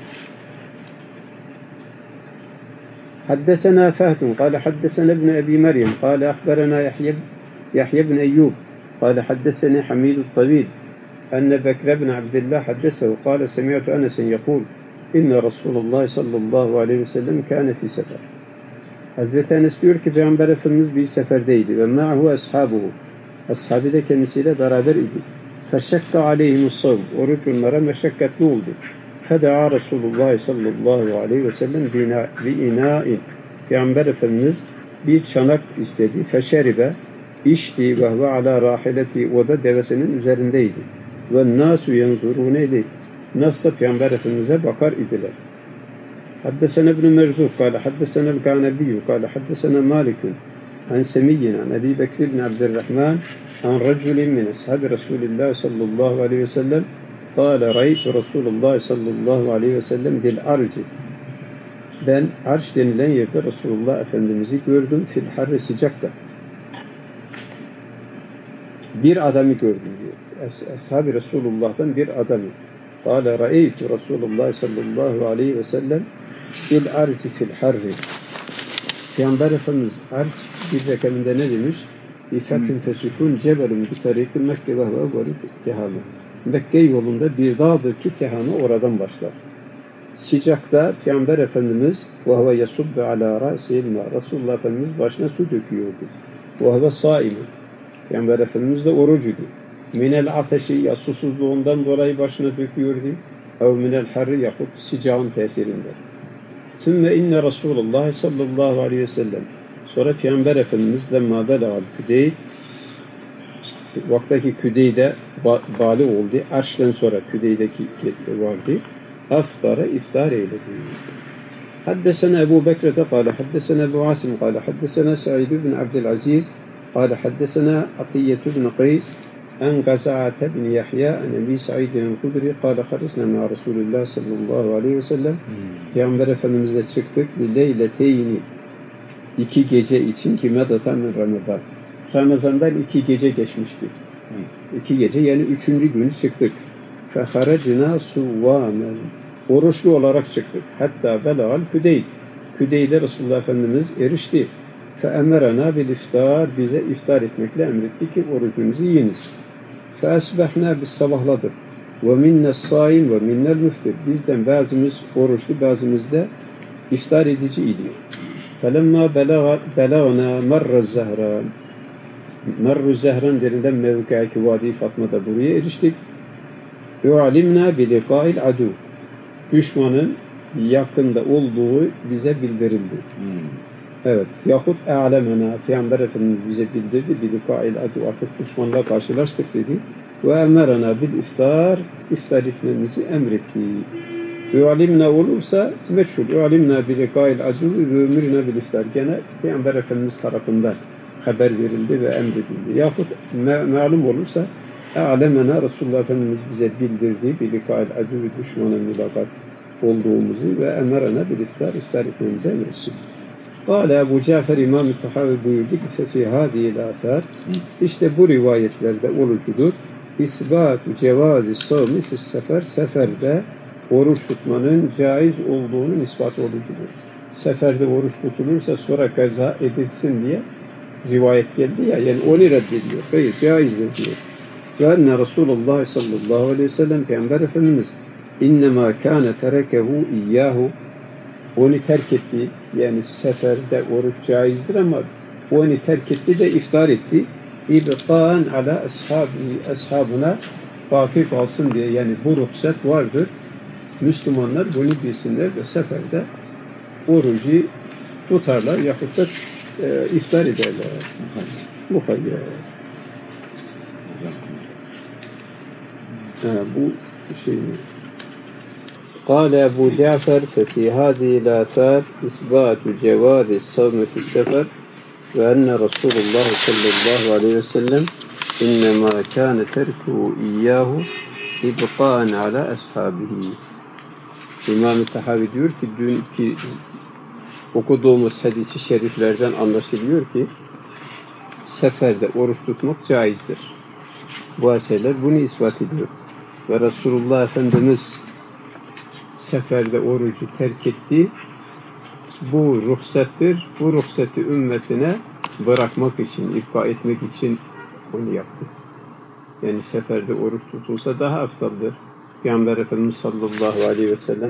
حدثنا فهد قال حدثنا ابن أبي مريم قال أخبرنا يحيى بن أيوب قال حدثني حميد الطويل أن بكر بن عبد الله حدثه قال سمعت أنس يقول إن رسول الله صلى الله عليه وسلم كان في سفر. Hazreti Enes diyor ki Peygamber Efendimiz bir seferdeydi ve ma'hu ashabuhu. Ashabı da kendisiyle beraber idi. Feşekka aleyhimussavm. Oruç onlara meşakkatli oldu. Feda'a Resulullah sallallahu aleyhi ve sellem bi ina'in. Peygamber Efendimiz bir çanak istedi. Feşeribe, içti ve huve ala rahileti. O da devesinin üzerindeydi. Ve nasu yenzuruneydi. Nas da Peygamber Efendimiz'e bakar idiler. حدثنا ابن مرزوق قال حدثنا الكعنبي قال حدثنا مالك عن سمي عن أبي بكر بن عبد الرحمن عن رجل من أصحاب رسول الله صلى الله عليه وسلم قال رأيت رسول الله صلى الله عليه وسلم بالأرج. Ben arş denilen yerde Resulullah Efendimiz'i gördüm fil harri, sıcakta. Bir adamı gördüm diyor. Ashab-ı Resulullah'tan bir adamı. قال رأيت رسول الله صلى الله عليه وسلم بالأرج في الحر. Peygamber Efendimiz arş bir rekamında ne demiş? İfetin fesükun cebelun bi tariki Mekke ve huve tehamı. Mekke yolunda bir dağdır ki tehamı oradan başlar. Sıcakta Peygamber Efendimiz ve huve yasubbu ala ra'sil ma. Resulullah Efendimiz başına su döküyordu. Ve huve saim. Peygamber Efendimiz de orucuydu. Minel ateşi, ya susuzluğundan dolayı başına döküyordu. Ev minel harri, yahut sıcağın tesirinde. Sümme inne Resulullah sallallahu aleyhi ve sellem. Sonra Peygamber Efendimiz lemma belâ'l küdey, vaktaki küdeyde bali oldu. Arş'tan sonra küdeydeki vardı. Aftara iftar eyledi. حدثنا أبو بكر قال حدثنا أبو عاصم قال حدثنا سعيد بن عبد العزيز قال حدثنا عطية بن قيس عن قزعة بن يحيى عن أبي سعيد الخدري قال خرجنا مع رسول الله صلى الله عليه وسلم Peygamber Efendimizle çıktık leyleyni iki gece için ki medatan Ramazan. Ramazan'dan 2 gece geçmişti. 2 gece yani 3. gün çıktık. Feharacina suvvamen. Oruçlu olarak çıktık. Hatta belagal Küdeyd. Küdeyd'e Resulullah Efendimiz erişti. Feemerana bil iftar. Bize iftar etmekle emretti ki orucumuzu yiyiniz. Feesbehna biz sabahladık. Ve minnes saim ve minnel müftir. Bizden bazımız oruçlu, bazımız da iftar edici idi. Felemma belagna merre zehran. Merru zehran derinden mevkaki Vadi Fatma'da buraya eriştik. U'alimna bi liqa'il adu. Düşmanın yakında olduğu bize bildirildi. Evet. Yahut e'lemena. Peygamber Efendimiz bize bildirdi. Bi liqa'il adu. Artık düşmanla karşılaştık dedi. Ve emerana bil iftar. İftar etmemizi emretti. U'alimna olursa meçhul. U'alimna bi liqa'il adu ve emirna bil iftar. Gene Peygamber Efendimiz tarafından haber verildi ve emredildi. Yahut malum olursa e'lemena Resulullah Efendimiz bize bildirdi bir lika'il adu düşmana mülakat olduğumuzu ve emerana bir iftar etmemize emretsin. Kâle Ebu Cafer İmam-ı Tahavi buyurdu ki fî hâdîl âthâr işte bu rivayetlerde olucudur. İsbâtu cevâzi savmi fissefer seferde oruç tutmanın caiz olduğunun ispatı olucudur. Seferde oruç tutulursa sonra kaza edilsin diye rivayet geldi ya, yani onu reddediyor. Hayır, caizdir diyor. Ve enne Resulullah sallallahu aleyhi ve sellem Peygamber Efendimiz innemâ kâne terekehu iyyâhu onu terk etti. Yani seferde oruç caizdir ama onu terk etti de iftar etti. İbqâen alâ ashabına vakıf alsın diye. Yani bu ruhsat vardır. Müslümanlar bunu bilsinler ve seferde orucu tutarlar yahut da iftar ederler. Muhayyer. Bu şey. قال أبو جعفر ففي هذه الآثار إثبات جواز الصوم في السفر وأن رسول الله صلى الله عليه وسلم إنما كان تركه إياه إبقاء على أصحابه. İmam-ı Tahavi diyor ki dünkü okuduğumuz hadis-i şeriflerden anlaşılıyor ki seferde oruç tutmak caizdir. Bu eserler bunu ispat ediyor. Ve Resulullah Efendimiz seferde orucu terk etti. Bu ruhsattır. Bu ruhsatı ümmetine bırakmak için, ifade etmek için onu yaptı. Yani seferde oruç tutulsa daha aftaldır. Peygamber Efendimiz sallallahu aleyhi ve sellem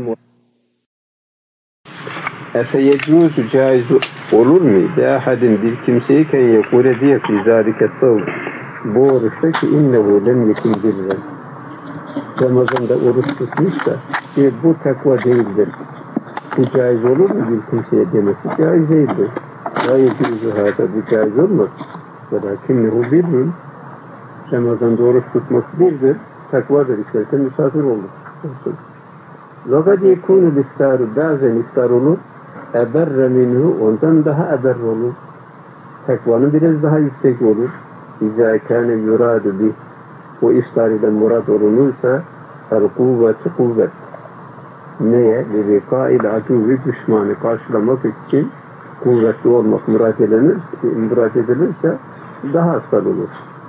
Efe yecuzu caiz olur mu? Ahadin bir kimseye ken yekule diye fi zâlike savm. Bu oruçta ki innehu lem yekun birren. Ramazan'da oruç tutmuş da bu takva değildir. Bu caiz olur mu bir kimseye demesi? Caiz değildir. La yecuzu hâda bu caiz olmaz. Velakinnehu birrun. Ramazan'da oruç tutmak birdir. Takvadır. İstersen misafir olur. Fakat yekûnul iftarı bazen iftar olur. Eberre minhu ondan daha eber olur. Takvanın biraz daha yüksek olur. İzâ kâne yurâdu bih. O iftar ile murad olunursa el-kuvveti kuvvet. Neye? Lirikâil adûvi düşmanı karşılamak için kuvvetli olmak murad edilirse daha asal olur.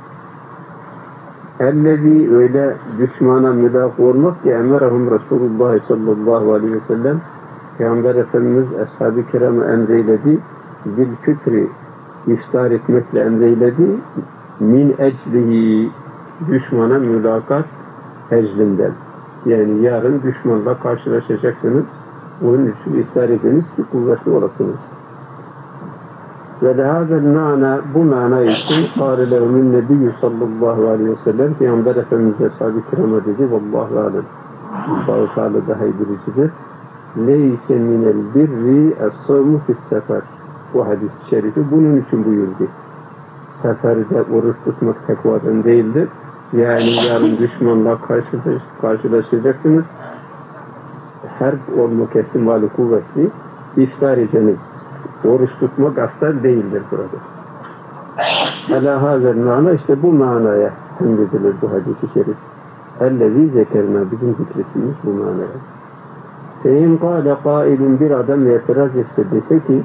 Ellezî öyle düşmana mülâk olmak ki emerahum Resulullah sallallahu aleyhi ve sellem Peygamber Efendimiz ashab-ı kiramı emreyledi. Bil kütri iftar etmekle emreyledi. Min eclihi düşmana mülakat eclinden. Yani yarın düşmanla karşılaşacaksınız. Onun için iftar ediniz ki kuvvetli olasınız. Ve lehâzel mâna bu mana için kâle lehumün nebiyyü sallallahu aleyhi ve sellem Peygamber Efendimiz ashab-ı kirama dedi vallahu alem. Allah-u Teala daha iyi biricidir. Leyse minel birri es-savmu fis-sefer. Bu hadis-i şerifi bunun için buyurdu. Seferde oruç tutmak tekvadan değildir. Yani yarın düşmanla karşılaşacaksınız. Harp olmak ihtimali kuvvetli. İftar ediniz. Oruç tutmak asla değildir burada. Ala hazel mana, işte bu manaya hemledilir bu hadis-i şerif. Ellezî zekerna, bizim zikrettiğimiz bu manaya. Fein kâle kâilun, bir adam itiraz etse, dese ki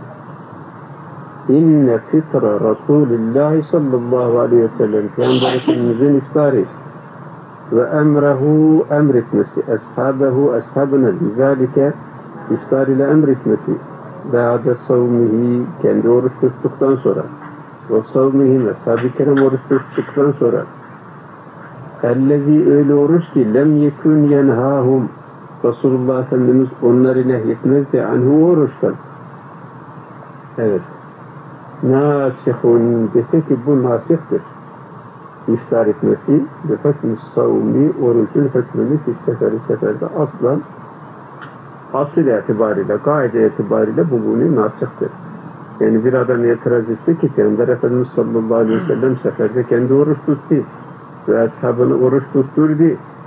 inne fitra Resulillahi sallallahu aleyhi ve sellem, Peygamber Efendimizin iftarı ve emrehu, emretmesi, ashabına bizalike, iftar ile emretmesi, ba'de savmihi, kendi oruç tuttuktan sonra, ve savmihi, ashab-ı kiram oruç tuttuktan sonra, ellezî, öyle oruç ki lem yekun yenhâhum, Resulullah Efendimiz onları nehyetmezdi anhu, oruçtan. Evet. Nasihun, dese ki bu nasihtir. İftar etmesi ve fetmiş savmi, orucun fetmesi seferde aslan, asıl itibariyle, gaide itibariyle bugünü nasihtir. Yani bir adam itiraz etse ki Peygamber Efendimiz sallallahu aleyhi ve sellem seferde kendi oruç tuttu ve ashabını oruç tutturdu.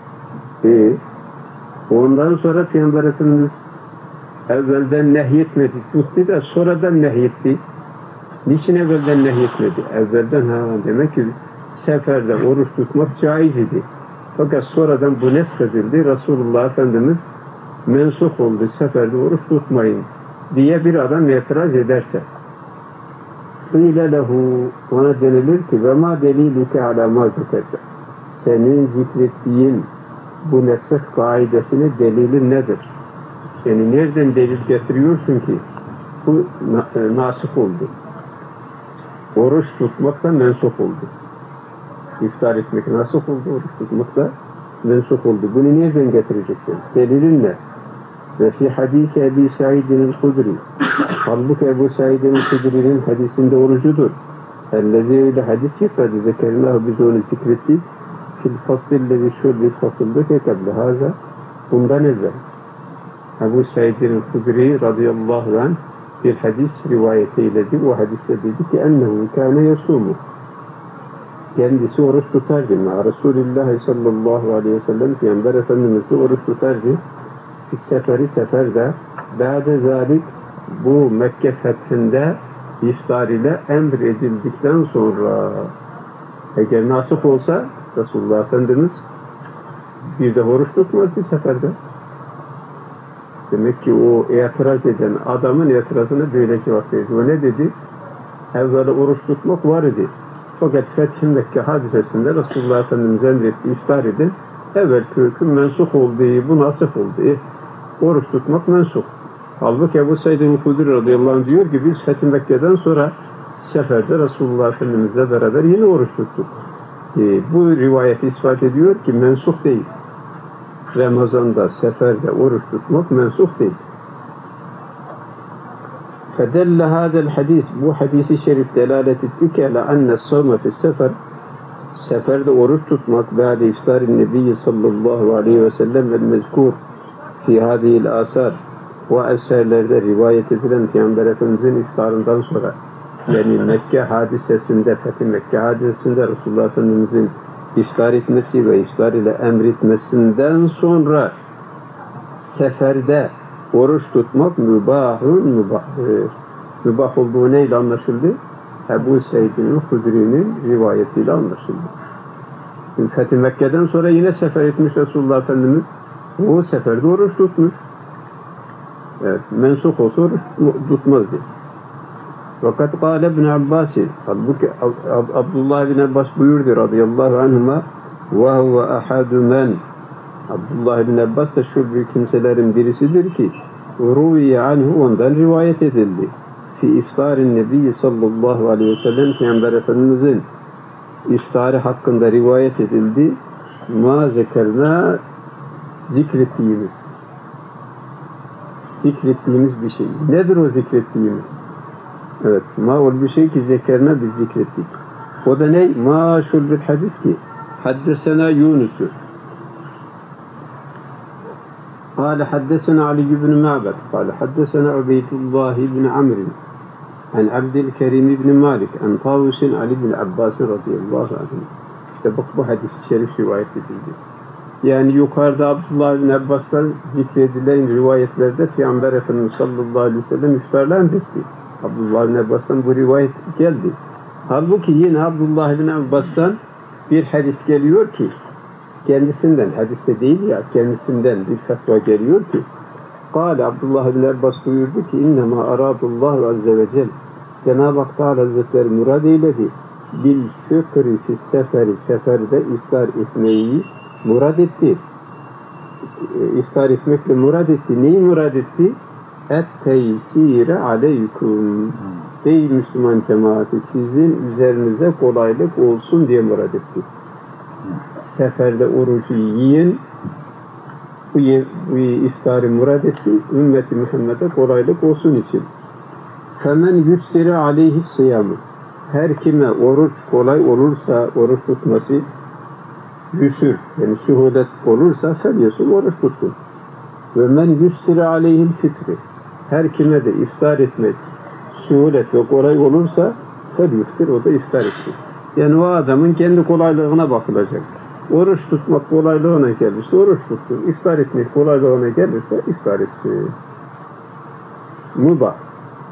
Ondan sonra Peygamber Efendimiz evvelden nehyetmedi, tuttu da sonradan nehyetti. Niçin evvelden nehyetmedi? Evvelden demek ki seferde oruç tutmak caiz idi. Fakat sonradan bu neshedildi. Resulullah Efendimiz mensuh oldu, seferde oruç tutmayın diye bir adam itiraz ederse. Qîle lehu, ona denilir ki ve ma delilike alâ mâ zikerte. Senin zikrettiğin bu nesih kaidesine delili nedir? Yani nereden delil getiriyorsun ki bu nasih oldu? Oruç tutmak da mensuh oldu. İftar etmek nasih oldu, oruç tutmak da mensuh oldu. Bunu nereden getireceksin? Delilin ne? Ve fi hadisi Ebi Said'in el-Hudri. Halbuki Ebu Said'in el-Hudri'nin hadisinde orucudur. Ellezi, öyle hadis ki fadi zekerinahı, biz onu zikrettik. Fil fasillezi, şu bir fasıldı ki kebli haza, bundan evvel. Ebu Said'in el-Hudri radıyallahu anh bir hadis rivayet eyledi. O hadiste dedi ki ennehu kâne yasumu. Kendisi oruç tutardı. Resulullah sallallahu aleyhi ve sellem Peygamber Efendimiz de oruç tutardı. Seferde ba'de zalik, bu Mekke fethinde iftar ile emredildikten sonra, eğer nasip olsa Resulullah Efendimiz bir de oruç tutmazdı seferde. Demek ki o itiraz eden adamın itirazına böyle cevap verdi. O ne dedi? Evvela oruç tutmak var idi. Fakat Fethi Mekke hadisesinde Resulullah Efendimiz emretti, iftar edin. Evvelki hüküm mensuh olduğu, bu nasip olduğu. Oruç tutmak mensuh. Halbuki Ebu Said-i Hudri radıyallahu anh diyor ki biz Fethi Mekke'den sonra seferde Resulullah Efendimizle beraber yine oruç tuttuk. Bu rivayet ispat ediyor ki mensuh değil. Ramazan'da, seferde oruç tutmak mensuh değil. فَدَلَّ هَذَا الْحَدِيث, bu hadisi şerif delalet etti ki لَاَنَّ الصَّوْمَ فِي السَّفَرِ, seferde oruç tutmak بَعْدِ اِفْتَارِ النَّبِيِّ sallallahu aleyhi ve sellem el-mezkur fi hadihil asar, o eserlerde rivayet edilen Peygamber Efendimiz'in iftarından sonra, yani Mekke hadisesinde, Fethi Mekke hadisesinde Resulullah Efendimiz'in iftar etmesi ve iftar ile emretmesinden sonra seferde oruç tutmak mübah olduğu neyle anlaşıldı? Ebu Said'in Hudri'nin rivayetiyle anlaşıldı. Fethi Mekke'den sonra yine sefer etmiş Resulullah Efendimiz. O seferde oruç tutmuş. Evet, mensuh olsa oruç tutmazdı. Fakat kâle İbn Abbas, halbuki Abdullah bin Abbas buyurdu radıyallahu anhuma, ve huve ahadu men, Abdullah bin Abbas da şu büyük kimselerin birisidir ki ruviye anhu, ondan rivayet edildi. Fi iftarin nebi sallallahu aleyhi ve sellem, Peygamber Efendimizin iftarı hakkında rivayet edildi. Ma zekerna, zikrettiğimiz bir şey. Nedir o zikrettiğimiz? Evet, ma ol bir şey ki zekerna, biz zikrettik. O da ne? Maşhur bir hadis ki haddesena Yunus'u. قال حدثنا علي بن معبد قال حدثنا عبيد الله بن عمرو عن عبد الكريم بن مالك عن طاووس علي بن عباس رضي الله عنه İşte bak bu hadis-i şerif rivayet edildi. Yani yukarıda Abdullah bin Abbas'tan zikredilen rivayetlerde Peygamber Efendimiz sallallahu aleyhi ve sellem iftarla emretti. Abdullah bin Abbas'tan bu rivayet geldi. Halbuki yine Abdullah bin Abbas'tan bir hadis geliyor ki kendisinden, hadiste değil ya, kendisinden bir fetva geliyor ki Kâle Abdullah bin Abbas buyurdu ki İnnemâ arâdullahu azze ve cel Cenab-ı Hak Teala Hazretleri murad eyledi bil fıkri fis seferi seferde iftar etmeyi murad etti. İftar etmekle murad etti. Neyi murad etti? Et-teysire aleyküm. Ey Müslüman cemaati sizin üzerinize kolaylık olsun diye murad etti. Seferde orucu yiyin, bu iftarı murad etti, ümmeti Muhammed'e kolaylık olsun için. Femen yüssiri aleyhi sıyamı. Her kime oruç kolay olursa, oruç tutması yüsür, yani suhulet olursa felyesul oruç tutsun. Ve men yüssiri aleyhil fitri. Her kime de iftar etmek suhulet ve kolay olursa felyuftir, o da iftar etsin. Yani o adamın kendi kolaylığına bakılacak. Oruç tutmak kolaylığına gelirse oruç tutsun. İftar etmek kolaylığına gelirse iftar etsin. Mübah.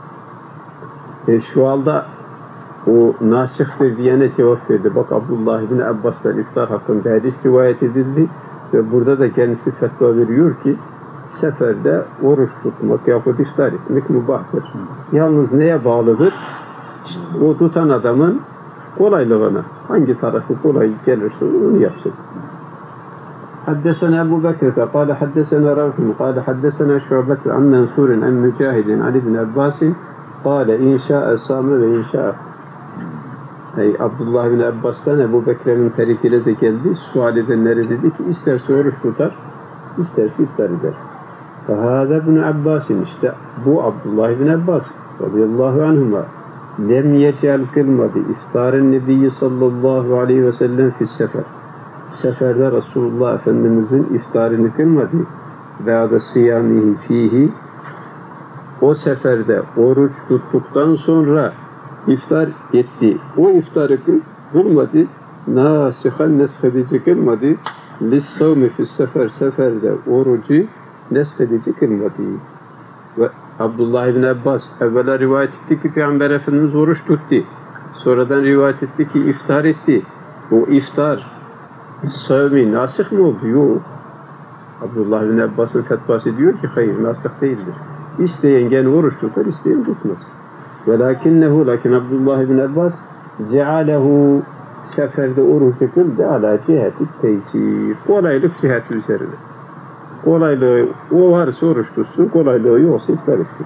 Şu anda o nasihtir diyene cevap verdi. Bak Abdullah bin Abbas'tan iftar hakkında hadis rivayet edildi ve burada da kendisi fetva veriyor ki seferde oruç tutmak yahut iftar etmek mübahtır. Yalnız neye bağlıdır? O tutan adamın kolaylığına. Hangi tarafı kolay gelirse onu yapsın. حدثنا أبو بكر قال حدثنا روح قال حدثنا شعبة عن منصور عن مجاهد عن ابن عباس قال إن شاء صام وإن شاء Abdullah bin Abbas'tan Ebu Bekir'in tarikiyle de geldi. Sual edenlere dedi ki isterse oruç tutar, isterse iftar eder. فَهَذَا ابْنُ Abbas'in işte bu Abdullah bin Abbas radıyallahu anhuma lem yecel kılmadı iftarın Nebiyyi sallallahu aleyhi ve sellem fissefer. Seferde Resulullah Efendimizin iftarını kılmadı. Ve siyamihi fihi o seferde oruç tuttuktan sonra iftar etti. O iftarı kılmadı. Nasihan neshedici kılmadı. Lissavmi fissefer seferde orucu neshedici kılmadı. Ve Abdullah bin Abbas evvela rivayet etti ki Peygamber Efendimiz oruç tuttu. Sonradan rivayet etti ki iftar etti. O iftar savmi nasih mi oldu? Yok. Abdullah bin Abbas'ın fetvası diyor ki hayır nasih değildir. İsteyen gene oruç tutar, isteyen tutmaz. Lakin Abdullah bin Abbas cealehu seferde orucu kıldı ala ciheti teysir. Kolaylık ciheti üzerine. Kolaylığı o varsa oruç tutsun, kolaylığı yoksa iftar etsin.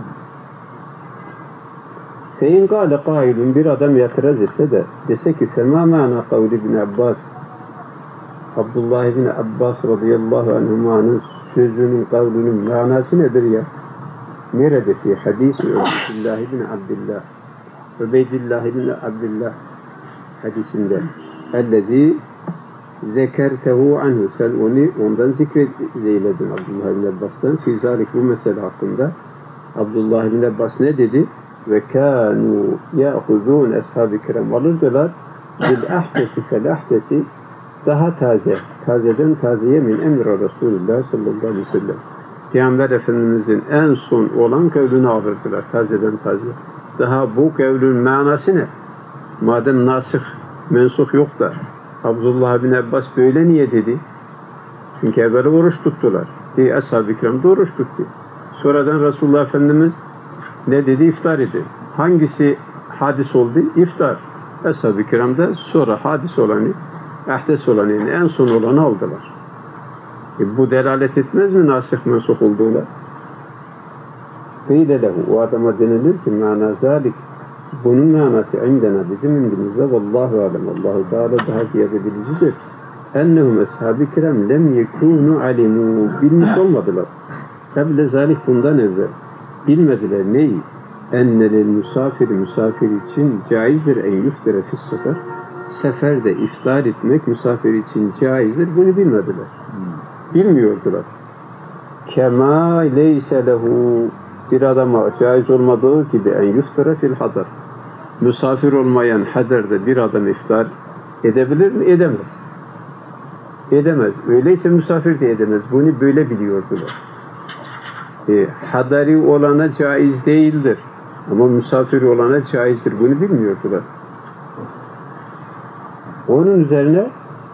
Fein kâle kâilun bir adam itiraz etse de dese ki femâ mâna kavli bin Abbas Abdullah bin Abbas radıyallahu anhuma'nın sözünün, kavlünün manası nedir ya? Nerede fi hadisi Ubeydillah bin Abdillah Ubeydillah bin Abdillah hadisinde ellezî zekertehu anhu sen onu ondan zikreyledin Abdullah bin Abbas'tan fi zalik bu mesele hakkında Abdullah bin Abbas ne dedi? Ve kânû yâhuzûn ashab-ı kiram alırdılar bil ahdesi fel ahdesi daha taze, tazeden tazeye min emri Resulullah sallallahu aleyhi ve sellem. Peygamber Efendimizin en son olan kavlünü alırdılar, tazeden taze. Daha bu kavlün manası ne? Madem nasih, mensuh yok da Abdullah bin Abbas böyle niye dedi? Çünkü evvel oruç tuttular. Ashab-ı kiram da oruç tuttu. Sonradan Resulullah Efendimiz ne dedi? İftar idi. Hangisi hadis oldu? İftar. Ashab-ı kiram da sonra hadis olanı, ahdes olanı, yani en son olanı aldılar. Bu delalet etmez mi nasih mensuh olduğuna? Kıyle lehu, o adama denilir ki mana zalik, bunun manası indena bizim indimizde vallahu alem, Allahu Teala daha ziyade bilicidir. Ennehum ashab-ı kiram lem yekûnu alimû, bilmiş olmadılar. Kable zalik bundan evvel bilmediler neyi? Ennelel misafir için caizdir en yuftire fissefer. Seferde iftar etmek misafir için caizdir. Bunu bilmediler. Bilmiyordular. Kema leyse lehu bir adama caiz olmadığı gibi en yuftire fil hadar. Misafir olmayan haderde bir adam iftar Edebilir mi? Edemez. Edemez. Öyleyse misafir de edemez. Bunu böyle biliyordular. Hadari olana caiz değildir. Ama misafir olana caizdir. Bunu bilmiyordular. Onun üzerine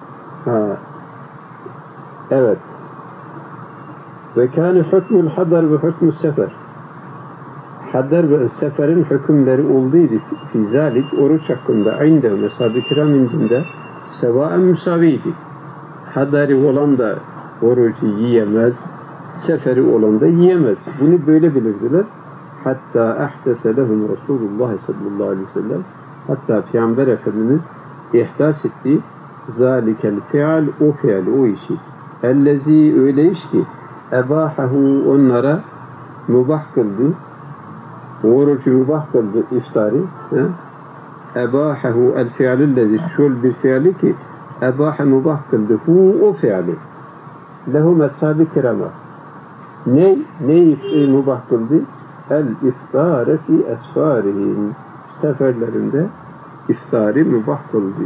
evet. Ve kâne hükmül hadar ve hükmü sefer. Hadar ve seferin hükümleri olduydu. Fizalik oruç hakkında inde meshab-ı kiram indinde sevaen müsaviydi. Hadari olan da orucu yiyemez, seferi olan da yiyemez. Bunu böyle bilirdiler. Hatta ahdese lehum Resulullah sallallahu aleyhi ve sellem, hatta Peygamber Efendimiz ihdas etti zalikel fial, o fial, o işi. Ellezi, öyle iş ki ebahahu, onlara mübah kıldı, orucu mübah kıldı, iftari. Ebahahu el fialüllezi, şöyle bir fiali ki ebaha mübah kıldı, hu, o fiali. Lehum ashab-ı kirama. Neyi mübah kıldı? El iftare fi esfarihim, seferlerinde iftari mübah kıldı.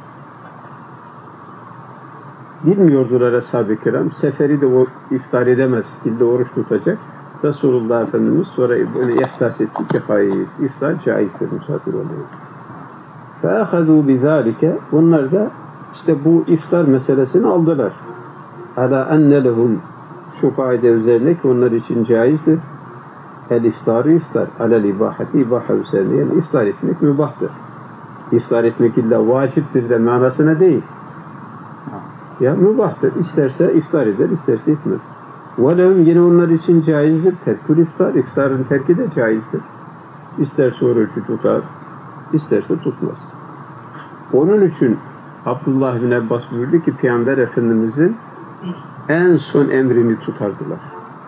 Bilmiyordular ashab-ı kiram, seferi de o iftar edemez, illa oruç tutacak. Resulullah Efendimiz sonra bunu ihsas etti ki hayır, iftar caizdir, misafir oluyor. فَاَخَذُوا بِذَٰلِكَ, onlar da işte bu iftar meselesini aldılar. عَلَى اَنَّ لَهُمْ, şu kaide üzerine ki onlar için caizdir. El-iftarı iftar, alel-ibahati ibaha üzerine, yani iftar etmek mübahtır. İftar etmek illa vaciptir de manasına değil. Ya mübahtır. İsterse iftar eder, isterse etmez. وَلَهُمْ, yine onlar için caizdir. Terkül iftar, iftarın terki de caizdir. İsterse orucu tutar, isterse tutmaz. Onun için Abdullah bin Abbas buyurdu ki Peygamber Efendimizin en son emrini tutardılar.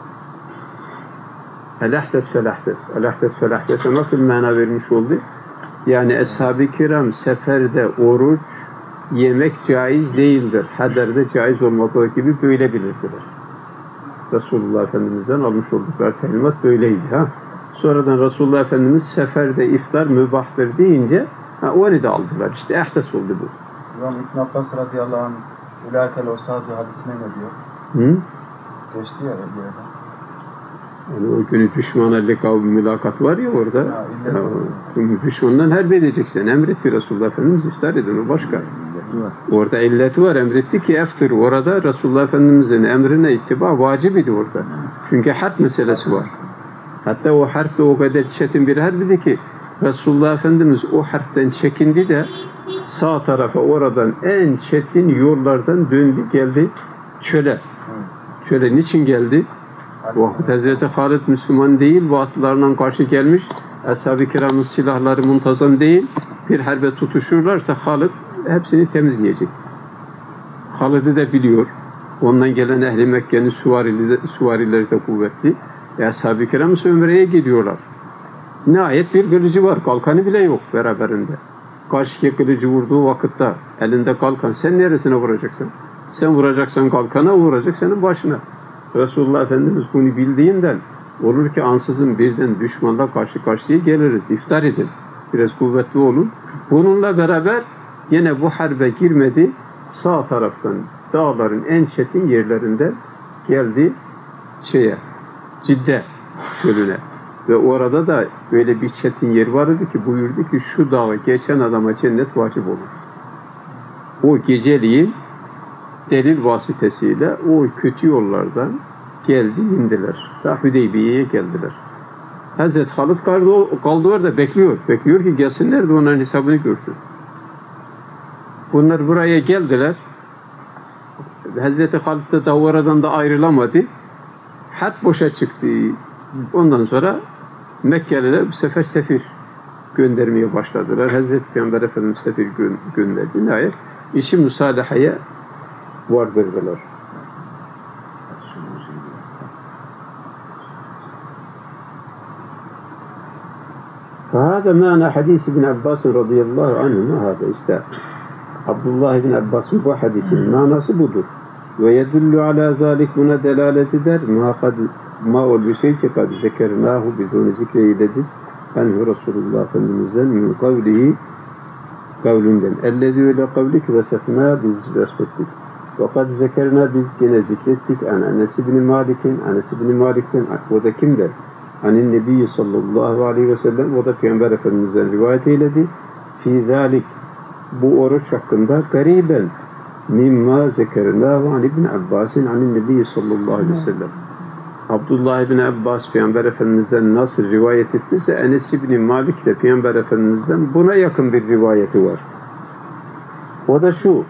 El-ahdes fel-ahdes. El-ahdes fel-ahdes'e nasıl mana vermiş oldu? Yani ashab-ı kiram seferde oruç yemek caiz değildir. Haderde caiz olmadığı gibi böyle bilirdiler. Resulullah Efendimiz'den almış oldukları talimat böyleydi. Sonradan Resulullah Efendimiz seferde iftar mübahtır deyince onu da aldılar. İşte ahdes oldu bu. İmam İbn Abbas radıyallahu anh ulakel osadu hadisine ne diyor? Geçti ya bir yerden. Yani o günü düşmana likav mülakat var ya orada. Düşmandan harp edeceksin. Emretti Resulullah Efendimiz, iftar edin, o başka. Orada illeti var, emretti ki eftir. Orada Resulullah Efendimiz'in emrine ittiba vacip idi orada. Çünkü harp meselesi var. Hatta o harp de o kadar çetin bir harpti ki Resulullah Efendimiz o harpten çekindi de sağ tarafa oradan en çetin yollardan döndü geldi çöle. Çöle niçin geldi? Vakit Hazreti Halid Müslüman değil, vaatlarına karşı gelmiş. Ashab-ı kiramın silahları muntazam değil. Bir harbe tutuşurlarsa Halid hepsini temizleyecek. Halid'i de biliyor. Ondan gelen Ehl-i Mekke'nin süvarileri de kuvvetli. Ashab-ı kiram Ömre'ye gidiyorlar. Nihayet bir kılıcı var. Kalkanı bile yok beraberinde. Karşıya kılıcı vurduğu vakitte elinde kalkan. Sen neresine vuracaksın? Sen vuracaksan kalkana, vuracak senin başına. Resulullah Efendimiz bunu bildiğinden olur ki ansızın birden düşmanla karşı karşıya geliriz. İftar edin. Biraz kuvvetli olun. Bununla beraber yine bu harbe girmedi. Sağ taraftan dağların en çetin yerlerinden geldi Cidde çölüne. Ve orada da böyle bir çetin yer vardı ki buyurdu ki şu dağı geçen adama cennet vacip olur. O geceliğin delil vasıtasıyla o kötü yollardan geldi indiler. Daha Hüdeybiye'ye geldiler. Hazreti Halid kaldı orada bekliyor. Bekliyor ki gelsinler de onların hesabını görsün. Bunlar buraya geldiler. Hazreti Halid de daha oradan da ayrılamadı. Harp boşa çıktı. Ondan sonra Mekkeliler bu sefer sefir göndermeye başladılar. Hazreti Peygamber Efendimiz sefir gönderdi. Nihayet işi müsalahaya vardırdılar. فهذا معنى حديث ابن عباس رضي الله عنهما هذا işte Abdullah bin Abbas'ın bu hadisin manası budur. Ve yedullu ala zalik, buna delalet eder. Ma ol bir şey ki kad zekernahu, biz onu zikreyledik. Enhu Resulullah Efendimiz'den min kavlihi, kavlinden. Ellezî öyle kavlik vesefnâ biz vesfettik. Fakat zekerna biz gene zikrettik. Enes ibn Malik'ten o da kimdir? Anin Nebi sallallahu aleyhi ve sellem o da Peygamber Efendimiz'den rivayet eyledi. Fî zâlik bu oruç hakkında gariben mimma zekerna ve an ibn Abbas'in anin Nebi sallallahu aleyhi ve sellem. Abdullah ibn Abbas Peygamber Efendimiz'den nasıl rivayet ettiyse Enes ibn Malik de Peygamber Efendimiz'den buna yakın bir rivayeti var. O da şu: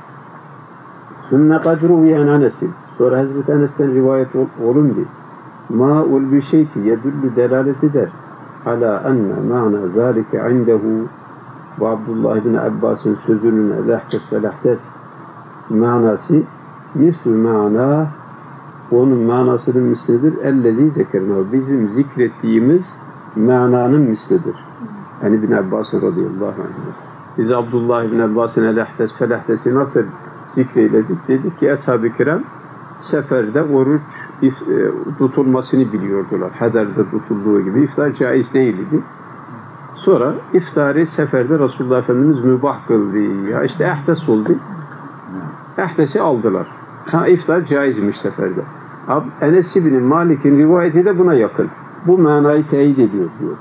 Sümme kadru yan Enes'in. Sonra Hazreti Enes'ten rivayet olundu. Ma'ul bir şey ki yedüllü delalet eder. Ala enne ma'na zâlike indehu ve Abdullah ibn Abbas'ın sözünün elahtes ve lahtes manası mislu ma'na onun manasının mislidir. Ellezî zekerna bizim zikrettiğimiz mananın mislidir. Yani ibn Abbas radıyallahu anh. Biz Abdullah ibn Abbas'ın elahtes ve lahtesi nasıl zikreyledik? Dedik ki ashab-ı kiram seferde oruç tutulmasını biliyordular. Haderde tutulduğu gibi iftar caiz değildi. Sonra iftarı seferde Resulullah Efendimiz mübah kıldı. Ya işte ehtes oldu. Ehtesi aldılar. İftar caizmiş seferde. Enes ibn Malik'in rivayeti de buna yakın. Bu manayı teyit ediyor diyor.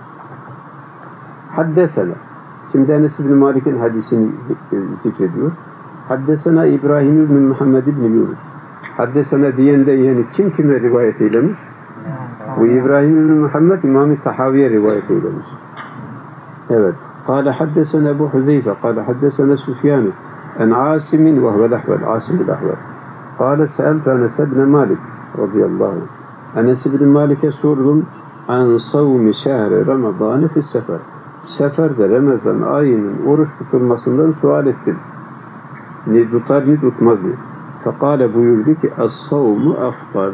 Haddesena. Şimdi Enes ibn Malik'in hadisini zikrediyor. Haddesena İbrahim ibn Muhammed ibn Yunus. Haddesena diyen de yani kim kime rivayet eylemiş? Bu İbrahim ibn Muhammed İmam-ı Tahaviye rivayet eylemiş. Evet. Kâle haddesena Ebu Huzeyfe. Kâle haddesena Süfyan'ı. En Asimin ve huvel ahvel. Asim-ül ahvel. Kâle se'eltu Enes ibn Malik radıyallahu anh. Enes ibn Malik'e sordum. An savmi şehri Ramazan'ı fi sefer. Seferde Ramazan ayının oruç tutulmasından sual ettim. Ne tutar ne tutmaz diye. Fekale buyurdu ki as-savmu afdal.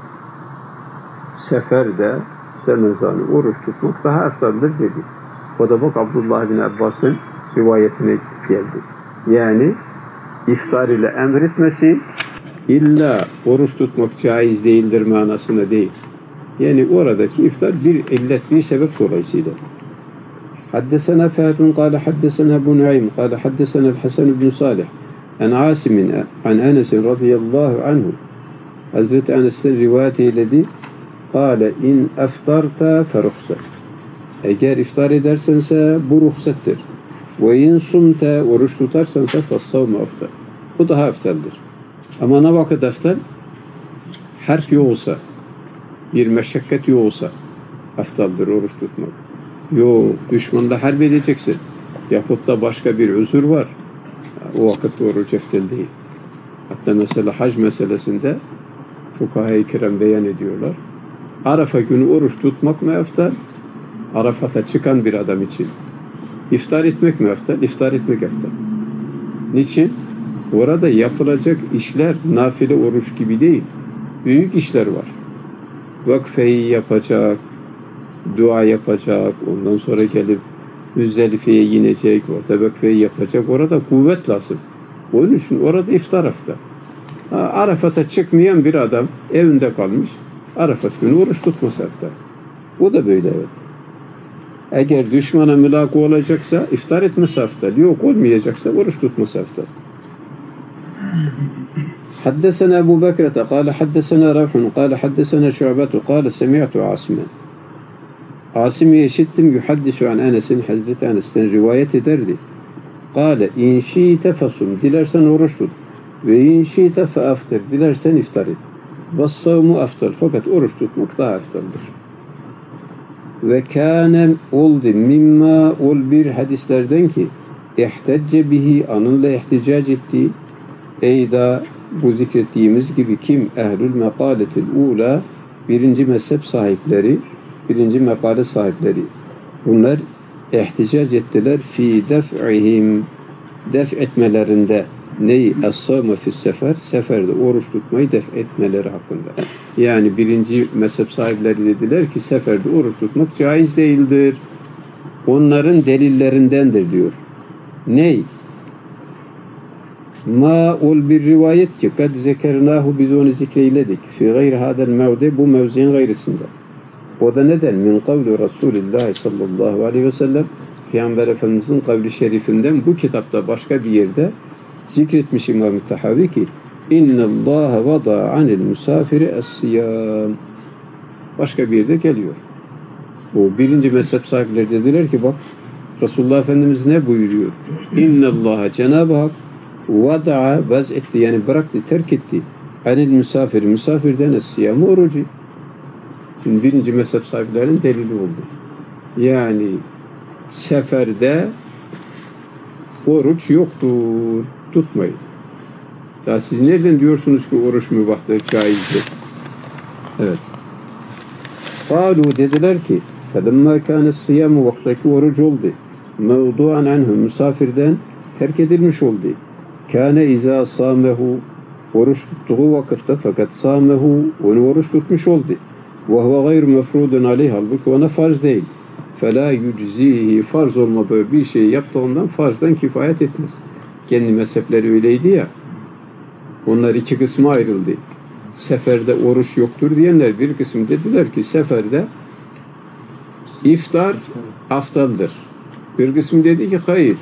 Seferde Ramazan'ı oruç tutmak daha afdaldır dedi. O da bak Abdullah bin Abbas'ın rivayetine geldi. Yani iftar ile emretmesi illa oruç tutmak caiz değildir manasına değil. Yani oradaki iftar bir illet, bir sebep dolayısıyla. Haddesena Fâtun kâle haddesena Ebu Nuaym kâle haddesena el-Hasan ibn Salih en Asimin an Enes'in radıyallahu anhu. Hazreti Enes'ten rivayet eyledi. Kâle in eftarta feruhsa. Eğer iftar edersense bu ruhsattir. Ve in sumte oruç tutarsansa fassavmu aftal. Bu daha aftaldir. Ama ne vakit aftal? Harf yoksa, bir meşakkat yoksa aftaldir oruç tutmak. Yok, düşmanla harp edeceksin. Yahut da başka bir özür var. O vakit oruç aftal değil. Hatta mesela hac meselesinde fukaha-i kiram beyan ediyorlar. Arafa günü oruç tutmak mı aftal? Arafat'a çıkan bir adam için. İftar etmek mi aftal? İftar etmek aftal. Niçin? Orada yapılacak işler nafile oruç gibi değil. Büyük işler var. Vakfeyi yapacak, dua yapacak, ondan sonra gelip Müzdelife'ye inecek, orada vakfeyi yapacak. Orada kuvvet lazım. Onun için orada iftar aftal. Arafat'a çıkmayan bir adam evinde kalmış. Arafat günü oruç tutması aftal. O da böyle evet. Eğer düşmana mülaka olacaksa iftar etmesi aftal. Yok olmayacaksa oruç tutması aftal. Haddesena Ebu Bekrete kâle haddesena Ravhun kâle haddesena Şu'betu kâle semi'tu Asimen. Asim'i işittim yuhaddisu an Enes'in Hazreti Enes'ten rivayet ederdi. Kâle in şi'te fesum dilersen oruç tut ve in şi'te fe aftir dilersen iftar et. Vassavmu aftal fakat oruç tutmak daha aftaldır. Ve kânem oldu mimma ol bir hadislerden ki ihtecce bihi anınla ihticac ettiği eyda bu zikrettiğimiz gibi kim ehlül mekaletil ula birinci mezhep sahipleri birinci mekale sahipleri bunlar ihticac ettiler fi def'ihim def etmelerinde neyi es-savme fis sefer seferde oruç tutmayı def etmeleri hakkında. Yani birinci mezhep sahipleri dediler ki seferde oruç tutmak caiz değildir. Onların delillerindendir diyor. Ney? Ma ol bir rivayet ki kad zekernahu biz onu zikreyledik. Fi gayri hadel mevdi bu mevziin gayrısında. O da neden? Min kavli Resulullah sallallahu aleyhi ve sellem Peygamber Efendimiz'in kavli şerifinden bu kitapta başka bir yerde zikretmiş İmam-ı Tahavi ki اِنَّ اللّٰهَ وَضَعَ عَنِ الْمُسَافِرِ السِّيَامِ başka bir yerde geliyor. Bu birinci mezhep sahipleri dediler ki bak Resulullah Efendimiz ne buyuruyor? اِنَّ اللّٰهَ Cenab-ı Hak وَضَعَ vaz etti yani bıraktı, terk etti. عَنِ الْمُسَافِرِ misafirden es-siyamı orucu. Şimdi birinci mezhep sahiplerinin delili oldu. Yani seferde oruç yoktur. Tutmayın. Ya siz nereden diyorsunuz ki oruç mübahtır, caizdir? Evet. قالوا dediler ki فَلَمَّا كَانَ الصِّيَامُ vaktaki oruç oldu. مَوْضُعًا عَنْهُ misafirden terk edilmiş oldu. كَانَ اِذَا صَامَهُ oruç tuttuğu vakitte fakat صَامَهُ onu oruç tutmuş oldu. وَهُوَ غَيْرُ مَفْرُودٌ عَلَيْهِ halbuki ona farz değil. فَلَا يُجْزِيهِ farz olmadığı bir şey yaptığından farzdan kifayet etmez. Kendi mezhepleri öyleydi ya. Onlar iki kısma ayrıldı. Seferde oruç yoktur diyenler bir kısım dediler ki seferde iftar aftaldır. Bir kısım dedi ki hayır.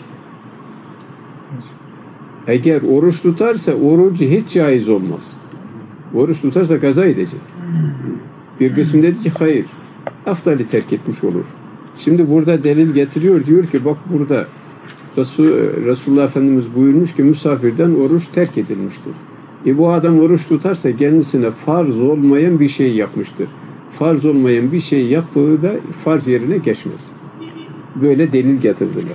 Eğer oruç tutarsa orucu hiç caiz olmaz. Oruç tutarsa kaza edecek. Bir kısım dedi ki hayır. Aftali terk etmiş olur. Şimdi burada delil getiriyor. Diyor ki bak burada Resulullah Efendimiz buyurmuş ki misafirden oruç terk edilmiştir. Bu adam oruç tutarsa kendisine farz olmayan bir şey yapmıştır. Farz olmayan bir şey yaptığı da farz yerine geçmez. Böyle delil getirdiler.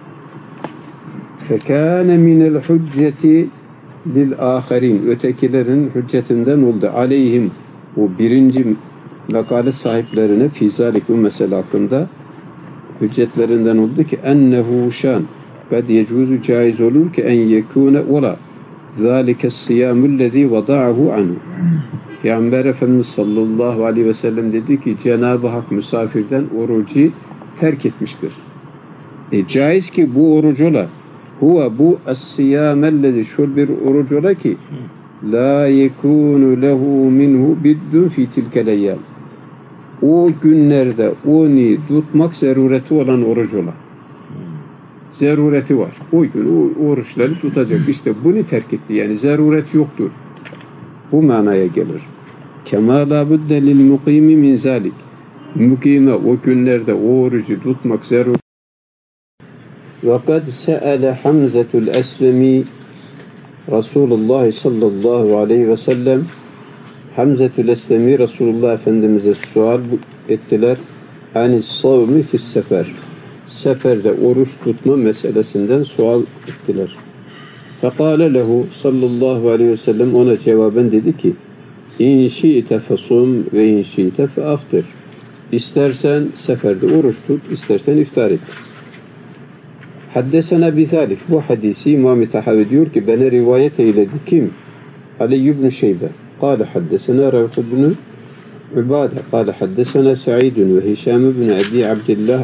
فَكَانَ مِنَ الْحُجَّةِ لِلْآخَرِينَ ötekilerin hüccetinden oldu. Aleyhim bu birinci makale sahiplerine fizalik bu mesele hakkında hüccetlerinden oldu ki ennehu şan kad yecuzu caiz olur ki en yekune ola zâlike siyâmullezî vada'ahu anhu. Peygamber Efendimiz sallallahu aleyhi ve sellem dedi ki Cenab-ı Hak misafirden orucu terk etmiştir. Caiz ki bu oruç ola huve bu es-siyâmellezî şöyle bir oruç ola ki la yekûnu lehu minhu biddun fi tilkel eyyâm. O günlerde onu tutmak zarureti olan oruç ola. Zarureti var. O gün o oruçları tutacak. İşte bunu terk etti. Yani zaruret yoktur. Bu manaya gelir. Kemâ lâ budde lil mukîmi min zâlik. Mukîme o günlerde o orucu tutmak zaruret. Ve kad se'ele Hamzetul Eslemi Resulullah sallallahu aleyhi ve sellem Hamzetul Eslemi Resulullah Efendimiz'e sual ettiler. Anis savmi fis sefer. Seferde oruç tutma meselesinden sual ettiler. Fekale lehu sallallahu aleyhi ve sellem ona cevaben dedi ki İn şi'te fesum ve in şi'te feaftir. İstersen seferde oruç tut, istersen iftar et. Haddesena bizalik. Bu hadisi İmam-ı Tahavi diyor ki bana rivayet eyledi kim? Ali ibn Şeybe. قال حدثنا روح بن عبادة قال حدثنا سعيد وهشام بن أبي عبد الله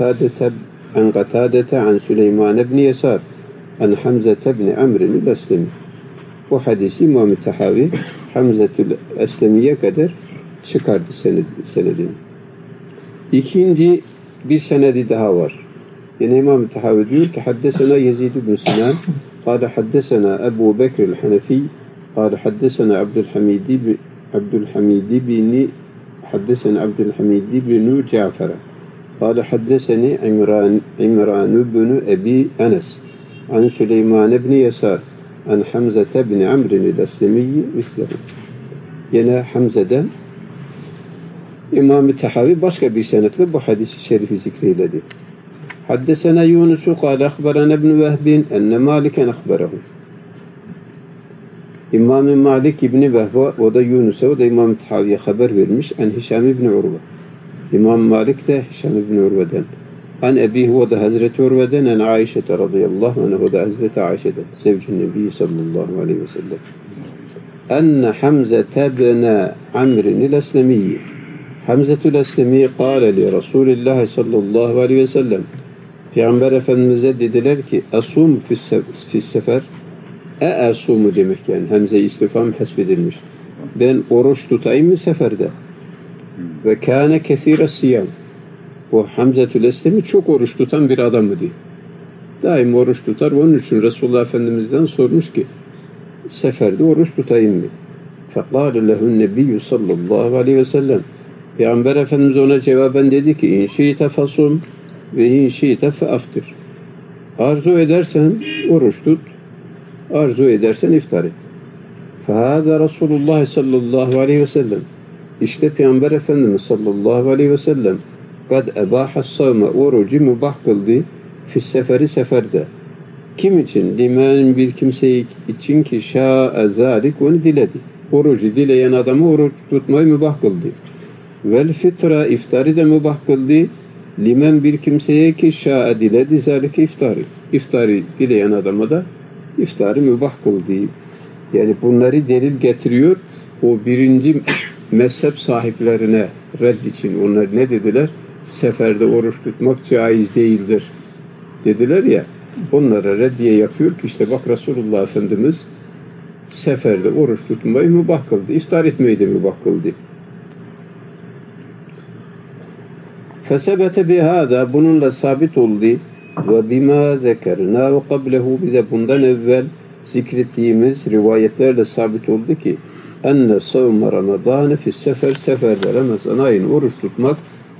عن قتادة عن سليمان بن يسار عن حمزة بن عمرو الأسلمي. Bu hadisi İmam-ı Tahavi Hamzetül Eslemi'ye kadar çıkardı senedini. İkinci bir senedi daha var. Yine İmam-ı Tahavi diyor ki haddesena Yezid ibn Sinan قال حدثنا أبو بكر الحنفي قال حدثنا عبد الحميد بن جعفر قال حدثني عمران بن أبي أنس عن سليمان بن يسار عن حمزة بن عمرو الأسلمي مثله. Yine Hamze'den İmam-ı Tahavi başka bir senetle bu hadisi şerifi zikreyledi. Haddesena Yunus'u قال أخبرنا ابن وهب أن مالكا أخبره. İmam-ı Malik İbni Vehva, o da Yunus'a, o da İmam-ı Tahavi'ye haber vermiş. En Hişam İbni Urve. İmam Malik de Hişam İbni Urve'den. An Ebihi, o da Hazreti Urve'den. En Aişe radıyallahu anh, o da Hazreti Aişe'den. Sevcin Nebi sallallahu aleyhi ve sellem. Enne Hamzete bne Amr'in el-Eslemiyyi. Hamzetül Eslemi kâle li Resulillah sallallahu aleyhi ve sellem. Peygamber Efendimiz'e dediler ki asum fis sefer. Asumu demek yani. Hemze-i istifam hasbedilmiş. Ben oruç tutayım mı seferde? Ve kâne kethîre siyam. Bu Hamzetül Eslemi çok oruç tutan bir adamı diyor. Daim oruç tutar. Onun için Resulullah Efendimiz'den sormuş ki seferde oruç tutayım mı? فَقَالَ لَهُ النَّبِيُّ sallallahu aleyhi ve sellem. Peygamber Efendimiz ona cevaben dedi ki اِنْ شِئْتَ فَصُمْ وَاِنْ شِئْتَ فَاَفْتِرْ. Arzu edersen oruç tut, arzu edersen iftar et. فَهَذَا Resulullah sallallahu aleyhi ve sellem. İşte Peygamber Efendimiz sallallahu aleyhi ve sellem قَدْ اَبَاحَ الصَّوْمَ orucu mübah kıldı fisseferi seferde. Kim için? Limen bir kimse için ki şâ'e zâlik onu diledi. Orucu dileyen adamı oruç tutmayı mübah kıldı. Vel fitra iftarı da mübah kıldı. Limen bir kimseye ki şâ'e diledi zâlik iftarı. İftarı dileyen adama da iftarı mübah kıldı. Yani bunları delil getiriyor. O birinci mezhep sahiplerine red için. Onlar ne dediler? Seferde oruç tutmak caiz değildir dediler ya. Onlara reddiye yapıyor ki işte bak Resulullah Efendimiz seferde oruç tutmayı mübah kıldı. İftar etmeyi de mübah kıldı. Fesebete bihâdâ bununla sabit oldu ve bimâ zekerna ve kablehu bir de bundan evvel zikrettiğimiz rivayetlerle sabit oldu ki enne savme Ramazan fissefer seferde Ramazan ayını oruç tutmak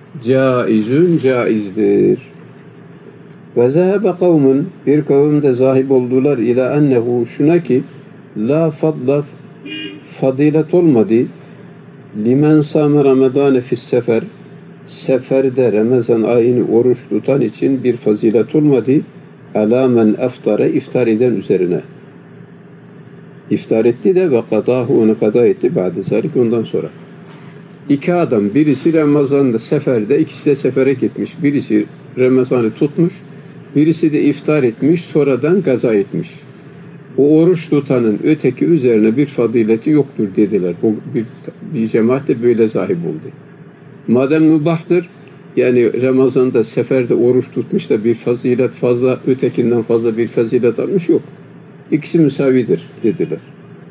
caizdir. Ve zehebe kavmun bir kavim de zahip oldular ila ennehu şuna ki la fadla fadilet olmadı limen sâme Ramazan fissefer seferde Ramazan ayını oruç tutan için bir fazilet olmadı alâ men eftare iftar eden üzerine. İftar etti de ve kadâhu onu kada etti ba'de zâlik ondan sonra. İki adam birisi Ramazan'da seferde ikisi de sefere gitmiş. Birisi Ramazan'ı tutmuş. Birisi de iftar etmiş, sonradan gaza etmiş. O oruç tutanın öteki üzerine bir fazileti yoktur dediler. O bir cemaat de böyle sahip oldu. Madem mübahtır, yani Ramazan'da seferde oruç tutmuş da bir fazilet fazla, ötekinden fazla bir fazilet almış yok. İkisi müsavidir dediler.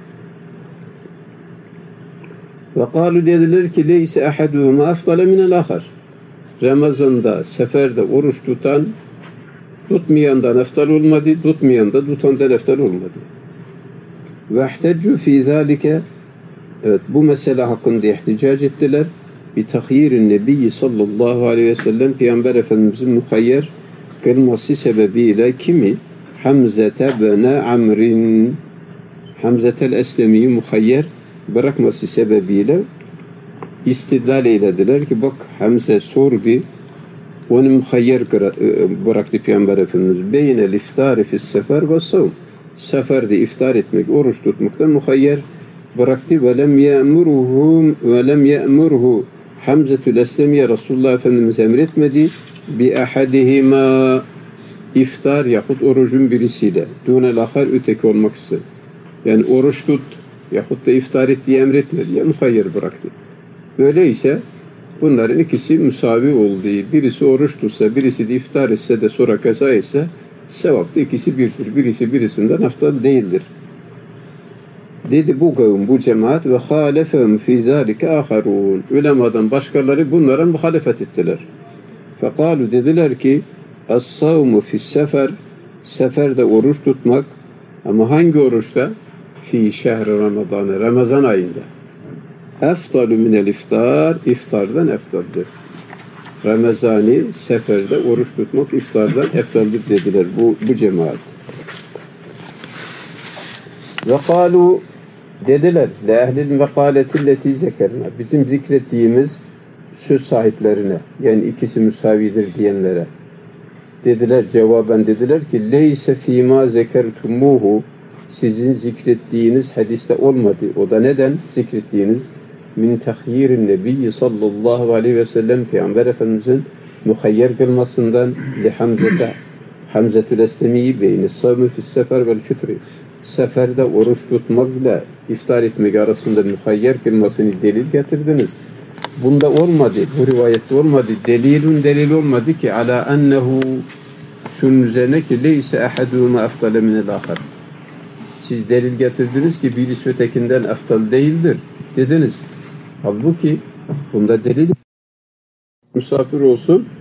Ve kâlu dediler ki leyse ahaduhuma afdale minel ahar. Ramazan'da seferde oruç tutan tutmayandan eftal olmadı, tutmayan da tutandan eftal olmadı. Ve ihteccu fî zâlike evet bu mesele hakkında ihticac ettiler. Bi tahyirin nebiyyi sallallahu aleyhi ve sellem Peygamber Efendimizin muhayyer kılması sebebiyle kimi Hamzete bene Amrin Hamzetel Eslemi'yi muhayyer bırakması sebebiyle istidlal eylediler ki bak Hamze sordu onu muhayyer bıraktı Peygamber Efendimiz. Beynel iftari fis sefer ve savm. Seferde iftar etmek, oruç tutmakta muhayyer bıraktı. Ve lem ye'murhu Hamzetül Eslemiye Resulullah Efendimiz emretmedi. Bi ahadihima iftar yahut orucun birisiyle. Dûnel ahar öteki olmak istedim. Yani oruç tut yahut da iftar et diye emretmedi. Ya muhayyer bıraktı. Öyleyse bunların ikisi müsavi olduğu, birisi oruç tutsa, birisi de iftar etse de sonra kaza etse, sevapta ikisi birdir. Birisi birisinden aftal değildir. Dedi bu kavim, bu cemaat ve halefehum fî zâlike âharûn. Ulemadan başkaları bunlara muhalefet ettiler. Fekâlu dediler ki, as-savmu fis-sefer, seferde oruç tutmak, ama hangi oruçta? Fî şehri Ramazan, Ramazan ayında. Eftalü minel iftar, iftardan eftaldir. Ramazani seferde oruç tutmak iftardan eftaldir dediler bu cemaat. Ve kâlu dediler le ehlil mekâletilleti zekerna bizim zikrettiğimiz söz sahiplerine yani ikisi müsavidir diyenlere dediler cevaben dediler ki leyse fîmâ zekertumuhu sizin zikrettiğiniz hadiste olmadı. O da neden zikrettiğiniz? Min tahyirin nebiyyi sallallahu aleyhi ve sellem Peygamber Efendimizin muhayyer kılmasından li Hamzetül Eslemi'yi beyni savmi fis sefer vel fitri seferde oruç tutmakla iftar etmek arasında muhayyer kılmasını delil getirdiniz. Bunda olmadı. Bu rivayette olmadı. Delil olmadı ki ala ennehu şunun üzerine ki leyse ahaduhuma efdale minel ahar. Siz delil getirdiniz ki birisi ötekinden eftal değildir dediniz. Halbuki bunda delil misafir olsun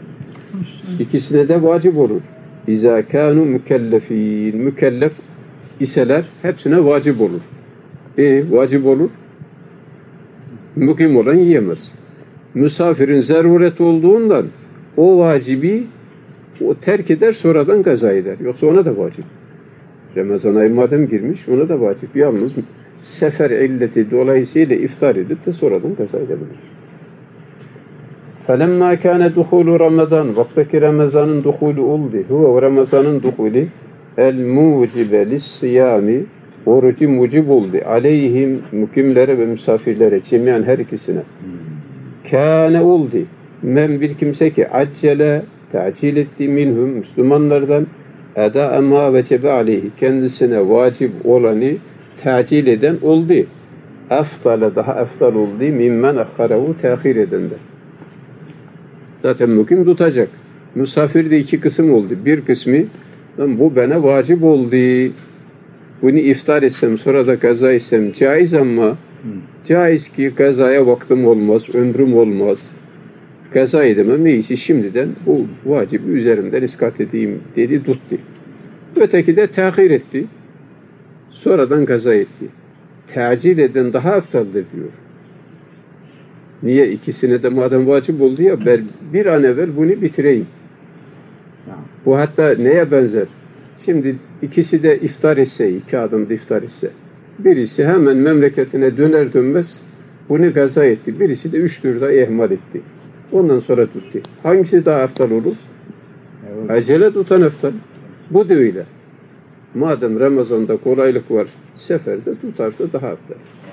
İkisine de vacip olur. İzâ kânû mükellefîn. Mükellef iseler hepsine vacip olur. Vacip olur. Mukim olan yiyemez. Misafirin zaruret olduğundan o vacibi o terk eder, sonradan kaza eder. Yoksa ona da vacip. Ramazan ayı madem girmiş, ona da vacip. Yalnız sefer illeti dolayısıyla iftar edip de sonradan kaza edebilir. فَلَمَّا كَانَ دُخُولُ Ramazan, vaktaki Ramazan'ın duhulü oldu. Huve Ramazan'ın duhulü el-mucibe lis-siyami, orucu mucib oldu. Aleyhim, mukimlere ve misafirlere, cemiyen her ikisine. Kâne oldu. Men bir kimse ki accele, ta'cil etti minhum, Müslümanlardan eda ma vecebe aleyhi, kendisine vacip olanı ta'cil eden oldu. Eftale, daha eftal oldu. Mimmen akharehu, tehir edenden. Zaten mukim tutacak. Misafir de iki kısım oldu. Bir kısmı, bu bana vacip oldu. Bunu iftar etsem, sonra da kaza etsem caiz ama caiz ki kazaya vaktim olmaz, ömrüm olmaz. Kaza edemem, neyse şimdiden bu vacibi üzerimden iskat edeyim dedi, tuttu. Öteki de tehir etti. Sonradan kaza etti. Tacil eden daha eftaldir diyor. Niye? İkisine de madem vacip oldu ya, ben bir an evvel bunu bitireyim. Bu hatta neye benzer? Şimdi ikisi de iftar etse, iki adımda iftar etse, birisi hemen memleketine döner dönmez bunu gaza etti. Birisi de 3 turda ihmal etti. Ondan sonra tuttu. Hangisi daha eftal olur? Evet. Acele tutan eftal. Bu da öyle. Madem Ramazan'da kolaylık var, seferde tutarsa daha eftal.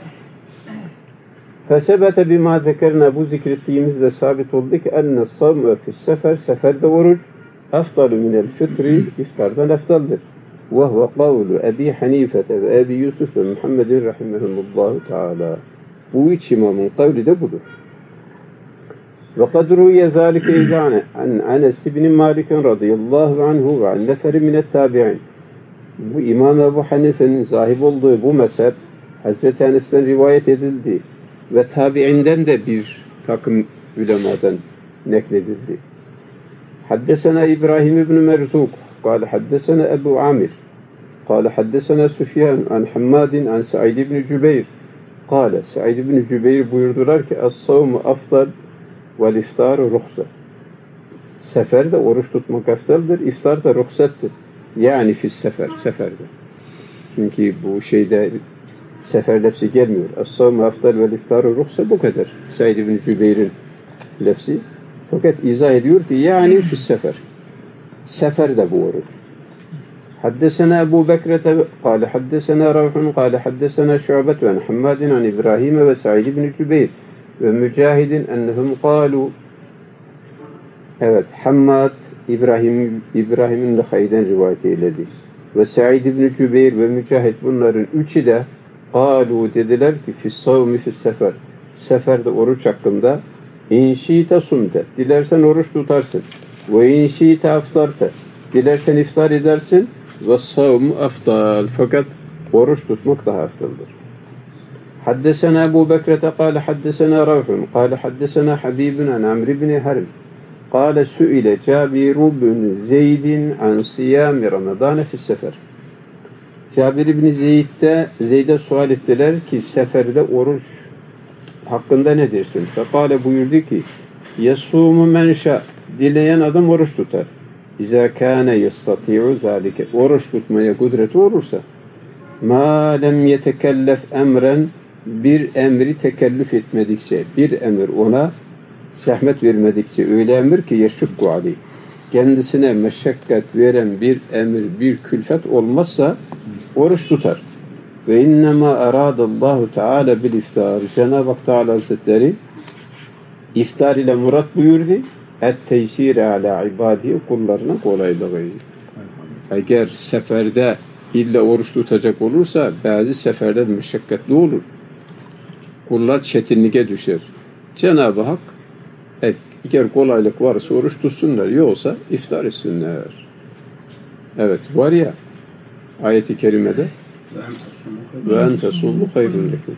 Fesebete bima zekerna, bu zikrettiğimizde sabit oldu ki enne savme fissefer, seferde oruç eftalu minel fitri, iftardan eftaldir. Ve huve kavlu Ebi Hanifete ve Ebi Yusuf ve Muhammedin rahimehumullahu teala. Bu üç imamın kavli de budur. Ve kadruye zâlike izâne an Enes ibn Malik radıyallahu anhu ve an neferi minet tabi'in. Bu İmam Ebu Hanife'nin sahip olduğu bu mezhep Hazreti Enes'ten rivayet edildi ve tabi'inden de bir takım ulemadan nakledildi. Haddesena İbrahim ibn Merzuk قال حدثنا أبو عامر قال حدثنا سفيان عن حماد عن سعيد بن جبير قال سعيد بن جبير buyurdular ki الصوم أفضل والإفطار رخصة. Seferde oruç tutmak eftaldir, iftar da ruhsattir. Yani seferde. Çünkü bu şeyde sefer lefzi gelmiyor. Es-savmu afdal vel iftaru ruhsa, bu kadar. Said ibn Cübeyr'in lefzi. Fakat izah ediyor ki yani sefer. Seferde bu oruç. Haddesena Ebu Bekrete kâle haddesena Ravhun kâle haddesena Şu'bet ve Hammadin an İbrahim ve Said ibn Cübeyr ve Mücahidin ennehum kâlu. Evet, Hammad İbrahim'in Lehay'den rivayet eyledi. Ve Said ibn Cübeyr ve Mücahid, bunların üçü de kâlu dediler ki fissavmi fissefer, seferde oruç hakkında inşîte sumte, dilersen oruç tutarsın, ve inşîte aftarte, dilersen iftar edersin, ve savmu aftal, fakat oruç tutmak daha aftaldır. Haddesena Ebu Bekrete kâle haddesena Ravhun kâle haddesena Habibun an Amr ibn Harb kâle su'ile Cabir ibn Zeydin an siyâmi Ramazâne fissefer. Cabir ibn Zeyd'e sual ettiler ki seferde oruç hakkında ne dersin? Fekale, buyurdu ki yasûmu men şâ, dileyen adam oruç tutar. İzâ kâne yestati'u zâlike, oruç tutmaya kudreti olursa. Mâ lem yetekellef emren, bir emri tekellüf etmedikçe, bir emir ona zahmet vermedikçe, öyle emir ki yeşukku aleyh, kendisine meşakkat veren bir emir, bir külfet olmazsa oruç tutar. Ve innema aradallahu teala bil iftar, Cenab-ı Hak Teala Hazretleri iftar ile murat buyurdu. Et-teysir ala ibadihi, kullarına kolaylığı. Eğer seferde illa oruç tutacak olursa bazı seferler meşakkatli olur. Kullar çetinliğe düşer. Cenab-ı Hak eğer kolaylık varsa oruç tutsunlar, yoksa iftar etsinler. Evet, var ya ayet-i kerimede ve en tesûmu hayrun lekum.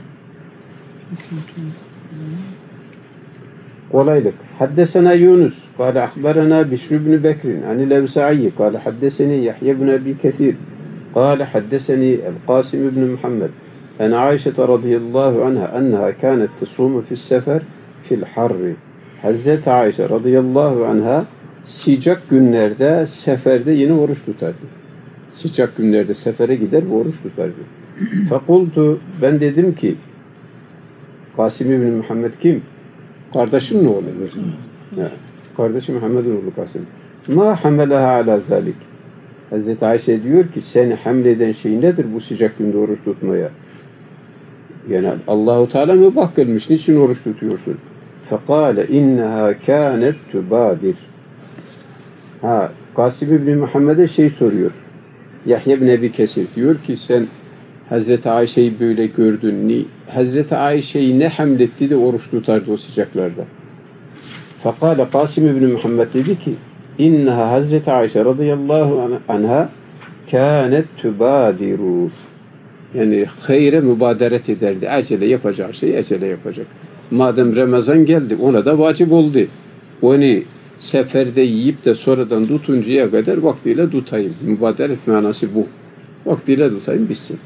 Kolaylık. Haddesena Yunus قال أخبرنا بشر بن بكر عن الأوزاعي قال حدثني يحيى بن أبي كثير قال حدثني القاسم بن محمد عن عائشة رضي الله عنها أنها كانت تصوم في السفر في الحر. Hazreti Ayşe radıyallahu anha sıcak günlerde seferde yine oruç tutardı. Sıcak günlerde sefere gider ve oruç tutardı. Fakultu, ben dedim ki, Kasım ibn Muhammed kim? Kardeşim ne olur? Kardeşi Muhammed'in oğlu Kasım. Ma hamelaha ala zalik. Hazreti Ayşe diyor ki, seni hamleden şey nedir bu sıcak günde oruç tutmaya? Yani Allahu Teala mübah kılmış, niçin oruç tutuyorsun? Fekale inneha kânet tübâdir. Kasım ibn Muhammed'e şey soruyor. Yahya ibn Ebi Kesir diyor ki, sen Hazreti Ayşe'yi böyle gördün. Hazreti Ayşe'yi ne hamletti de oruç tutardı o sıcaklarda. Fekale Kasım ibn Muhammed dedi ki, inneha Hazreti Ayşe radıyallahu anha kânet tübâdiru. Yani hayre mübaderet ederdi. Acele yapacağı şeyi acele yapacak. Madem Ramazan geldi, ona da vacip oldu. Onu seferde yiyip de sonradan tutuncaya kadar vaktiyle tutayım. Mübaderet manası bu. Vaktiyle tutayım, bitsin.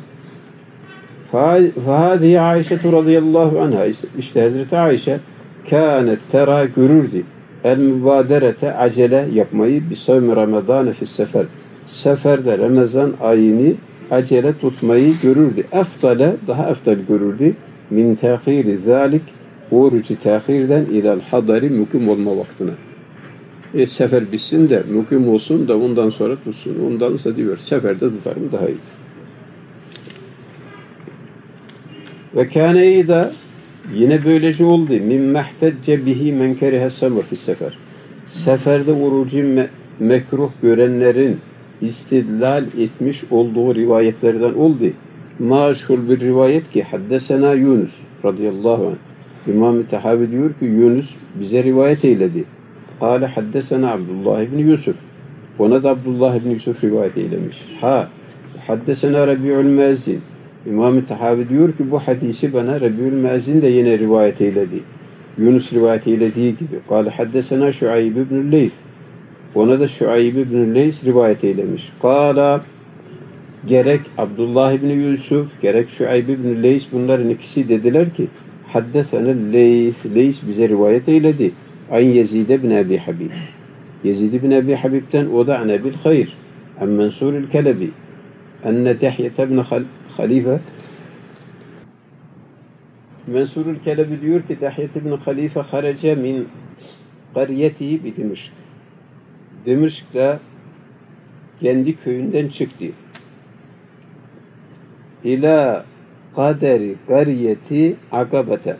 فَهَذِهِ Ayşe radıyallahu anha, işte Hazreti Ayşe kânet tera görürdü. El-mübaderete acele yapmayı bi-savmi Ramazan fi sefer. Seferde Ramazan ayını acele tutmayı görürdü. Eftale, daha eftal görürdü. Min tehiri zalik, orucu tehirden ilal hadari, mukim olma vaktine. Sefer bitsin de mukim olsun da ondan sonra tutsun. Ondansa diyor, seferde tutarım daha iyi. Ve kâne de yine böylece oldu. Min mehtecce bihi men kerihe samr fi sefer. Seferde orucu mekruh görenlerin istidlal etmiş olduğu rivayetlerden oldu. Maşhur bir rivayet ki haddesena Yunus radıyallahu anh. İmam-ı Tahavi diyor ki Yunus bize rivayet eyledi. Kâle haddesena Abdullah ibn Yusuf. Ona da Abdullah ibn Yusuf rivayet eylemiş. Haddesena Rabi'ül Muezzin. İmam-ı Tahavi diyor ki bu hadisi bana Rabi'ül Muezzin de yine rivayet eyledi. Yunus rivayet eylediği gibi. Kâle haddesena Şuayb ibn Leyth. Ona da Şuayb ibn Leyth rivayet eylemiş. Kâle gerek Abdullah ibn Yusuf, gerek Şuayb ibn Leyth bunların ikisi dediler ki haddesena Leyth. Leyth bize rivayet eyledi. Aynı Yezid ibn Abi Habib. Yezid ibn Abi Habib'ten o da an Ebil Hayr. An Mansur'ül Kelebi. Enne Dehyet ibn Halife. Mansur'ül Kelebi diyor ki Dehyet ibn Halife harece min qariyetihi bi Dimişk. Dimişk'te kendi köyünden çıktı. İlâ kaderi qariyeti Akabete.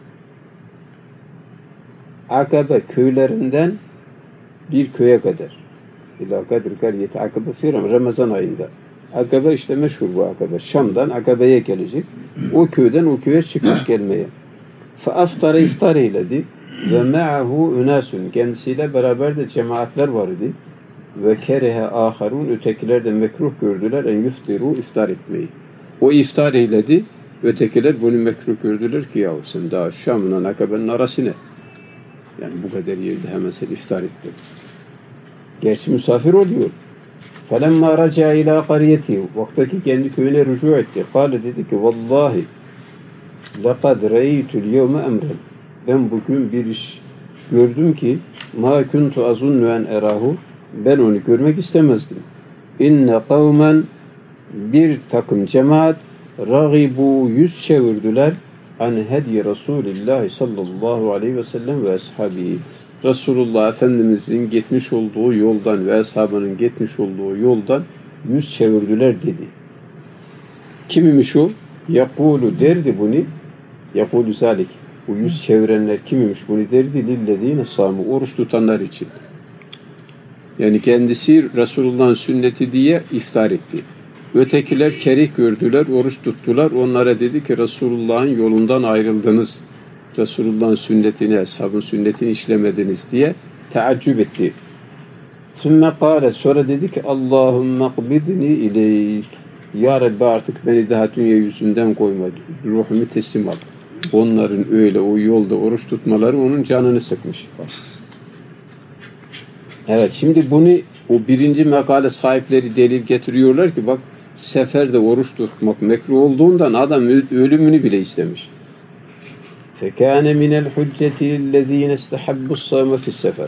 Akabe köylerinden bir köye kadar. İlâ kaderi qariyeti Akabe Ramazan ayında. Akabe işte meşhur bu Akabe. Şam'dan Akabe'ye gelecek. O köyden o köye çıkmış gelmeye. Feaftara iftar eyledi. Ve me'ahu ünasun. Kendisiyle beraber de cemaatler vardı. Ve kerehe aharun. Ötekiler de mekruh gördüler. En yuftiru iftar etmeyi. O iftar eyledi. Ötekiler bunu mekruh gördüler ki yahu sen daha Şam'la Akabe'nin arası ne? Yani bu kadar yerde hemen sen iftar ettin. Gerçi misafir oluyor. فَلَمَّا رَجَعَ اِلٰى قَرِيَتِهِ Vaktaki kendi köyüne rücu etti. Kâle dedi ki vallahi لَقَدْ رَيْتُ الْيَوْمَ اَمْرًا Ben bugün bir iş gördüm ki مَا كُنْتُ أَظُنُّ اَنْ اَرَاهُ Ben onu görmek istemezdim. اِنَّ قَوْمًا Bir takım cemaat رَغِبُوا Yüz çevirdiler an hediye Resulullah sallallahu aleyhi ve sellem ve ashabihi. Resulullah Efendimizin gitmiş olduğu yoldan ve ashabının gitmiş olduğu yoldan yüz çevirdiler dedi. Kimmiş o? Yakulu derdi bunu. Yakulu zalik. Bu yüz çevirenler kimmiş bunu derdi. Lillezine sâmu. Oruç tutanlar için. Yani kendisi Resulullah'ın sünneti diye iftar etti. Ötekiler kerih gördüler, oruç tuttular. Onlara dedi ki Resulullah'ın yolundan ayrıldınız. Resulullah'ın sünnetini, ashabın sünnetini işlemediniz diye teaccüp etti. Sümme kâle sonra dedi ki Allahümme qbidni ileyk. Ya Rabbi artık beni daha dünya yüzünden koyma. Ruhumu teslim al. Onların öyle o yolda oruç tutmaları onun canını sıkmış. Evet, şimdi bunu o birinci makale sahipleri delil getiriyorlar ki bak seferde oruç tutmak mekruh olduğundan adam ölümünü bile istemiş. فَكَانَ مِنَ الْحُجَّةِ الَّذ۪ينَ اسْتَحَبُّ الصَّوْمَ فِي السَّفَرِ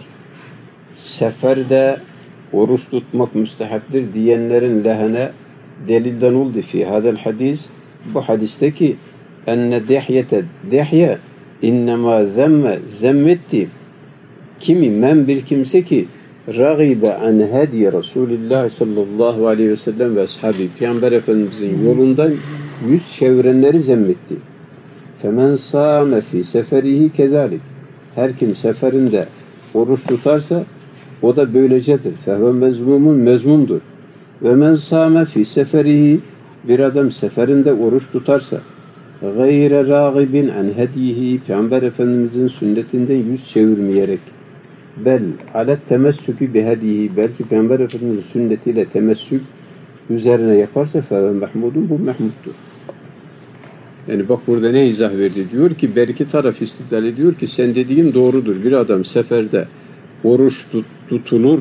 Seferde oruç tutmak müstehaptır diyenlerin lehine delilden oldu fi hadel hadis. Bu hadisteki enne dehye innema zemmetti kimi men bir kimse ki ragibe an hediye Resulullah sallallahu aleyhi ve sellem ve ashabi Peygamber Efendimizin yolundan yüz çevirenleri zemmetti. Femen sâme fî seferihi kezalik. Her kim seferinde oruç tutarsa o da böylecedir. Fehve mezmumdur. Ve men sâme fî seferihi bir adam seferinde oruç tutarsa gayre râgibin an hediyihi Peygamber Efendimizin sünnetinden yüz çevirmeyerek bel alet temessükü bihedihi belki Peygamber Efendimizin sünnetiyle temessük üzerine yaparsa fehve mahmudun bu mahmuttur. Yani bak burada ne izah verdi? Diyor ki belki taraf istidlal ediyor ki sen dediğin doğrudur. Bir adam seferde oruç tutulur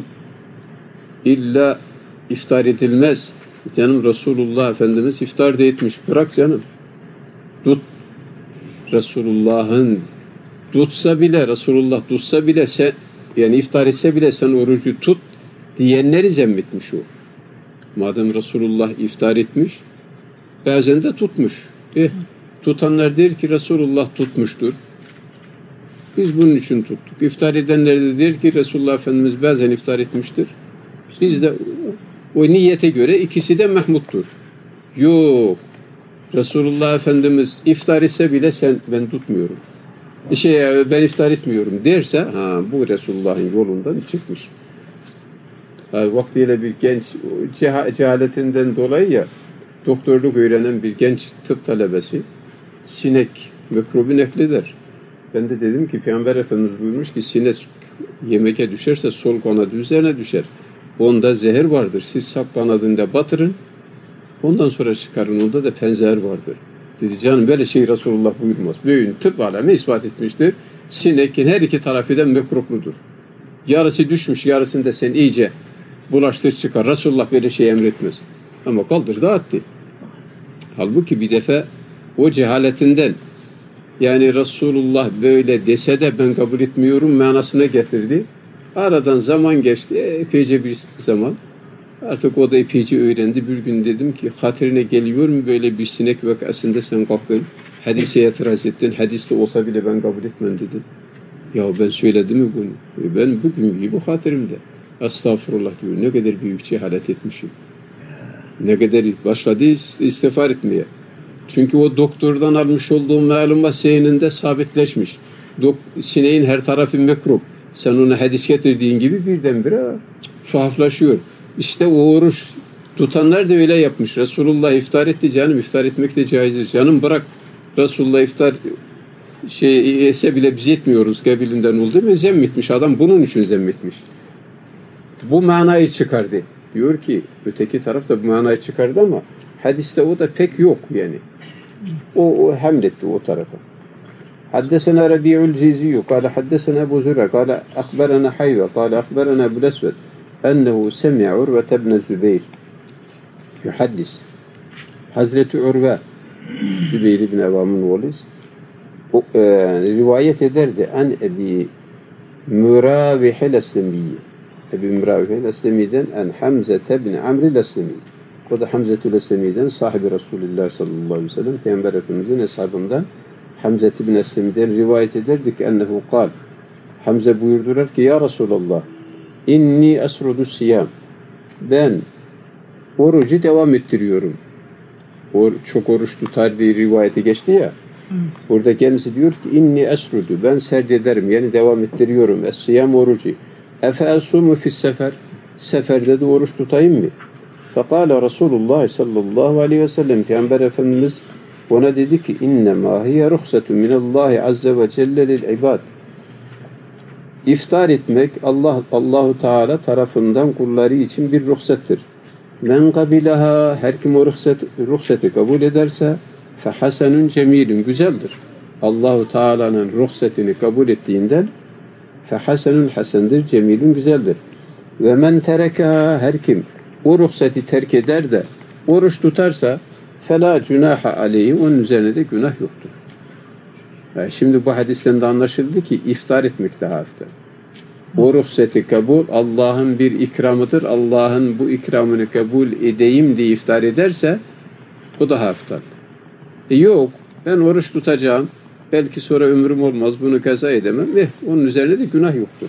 illa iftar edilmez. Canım Resulullah Efendimiz iftar da etmiş. Bırak canım. Tut. Resulullah'ın Resulullah tutsa bile sen yani iftar etse bile sen orucu tut diyenleri zemmetmiş o. Madem Resulullah iftar etmiş bazen de tutmuş. Tutanlar der ki Resulullah tutmuştur. Biz bunun için tuttuk. İftar edenler de der ki Resulullah Efendimiz bazen iftar etmiştir. Biz de o niyete göre ikisi de mahmuttur. Yok. Resulullah Efendimiz iftar etse bile ben tutmuyorum. Ben iftar etmiyorum derse bu Resulullah'ın yolundan çıkmış. Vaktiyle bir genç cehaletinden dolayı ya doktorluk öğrenen bir genç tıp talebesi sinek mikrobu nakleder. Ben de dedim ki Peygamber Efendimiz buyurmuş ki sinek yemeğe düşerse sol kanadı üzerine düşer. Onda zehir vardır. Siz sağ kanadında batırın. Ondan sonra çıkarın. Onda da penzer vardır. Dedi canım böyle şey Resulullah buyurmaz. Büyün tıp alemi ispat etmiştir. Sinekin her iki tarafı da mikropludur. Yarısı düşmüş, yarısını da sen iyice bulaştır çıkar. Resulullah böyle şey emretmez. Ama kaldır da attı. Halbuki bir defa o cehaletinden yani Resulullah böyle dese de ben kabul etmiyorum manasına getirdi. Aradan zaman geçti. Epeyce bir zaman. Artık o da epeyce öğrendi. Bir gün dedim ki hatırına geliyor mu böyle bir sinek vakasında sen kalktın. Hadise itiraz ettin. Hadiste olsa bile ben kabul etmem dedin. Ya ben söyledim mi bunu? Ben bugün gibi hatırımda. Estağfurullah diyor. Ne kadar büyük cehalet etmişim. Ne kadar başladı istiğfar etmeye. Çünkü o doktordan almış olduğum malumat zihninde sabitleşmiş. Sineğin her tarafı mikrop. Sen ona hadis getirdiğin gibi birdenbire tuhaflaşıyor. İşte o oruç tutanlar da öyle yapmış. Resulullah iftar etti canım. İftar etmek de caizdir. Canım bırak Resulullah iftar etse bile biz etmiyoruz kabilinden oldu mu? Zemmetmiş adam. Bunun için zemmetmiş. Bu manayı çıkardı. Diyor ki öteki taraf da bu manayı çıkardı ama hadiste o da pek yok yani. O hamletti o tarafa. حدثنا ربيع الجيزي قال حدثنا أبو زرع قال أخبرنا حيوة قال أخبرنا أبو الأسود أنه سمع عروة بن الزبير يحدث Hazreti Urve Zübeyir ibn Evam'ın oğlu rivayet ederdi an Ebi Müravihil Eslemi'yi Ebi Müravihil Eslemi'den en Hamze ibn Amril Eslemi o da Hamzetül Eslemi'den sahibi Resulullah sallallahu aleyhi ve sellem Peygamber Efendimiz'in hesabından Hamze ibn Eslemi'den rivayet ederdi ki ennehu kal Hamze buyurdular ki ya Resulallah inni esrudu siyam ben orucu devam ettiriyorum. Çok oruç tutar diye rivayeti geçti ya. Burada kendisi diyor ki inni esrudu ben serdederim yani devam ettiriyorum. Es-siyam orucu. Efe asumu fis sefer seferde de oruç tutayım mı? Fekala Resulullah sallallahu aleyhi ve sellem Peygamber Efendimiz ona dedi ki innema hiye ruhsetu minallahi azze ve celle lil ibad. İftar etmek Allahu Teala tarafından kulları için bir ruhsettir. Men kabilaha her kim o ruhseti kabul ederse fehasenun cemilun güzeldir. Allahu Teala'nın ruhsetini kabul ettiğinden fehasenun hasendir, cemilun güzeldir. Ve men tereka, her kim o ruhsati terk eder de oruç tutarsa fela cunaha aleyhi, onun üzerine de günah yoktur. Yani şimdi bu hadisten de anlaşıldı ki iftar etmek daha hafiftir. O ruhsati kabul Allah'ın bir ikramıdır. Allah'ın bu ikramını kabul edeyim diye iftar ederse o daha hafiftir. Yok, ben oruç tutacağım, belki sonra ömrüm olmaz, bunu kaza edemem. Onun üzerine de günah yoktur.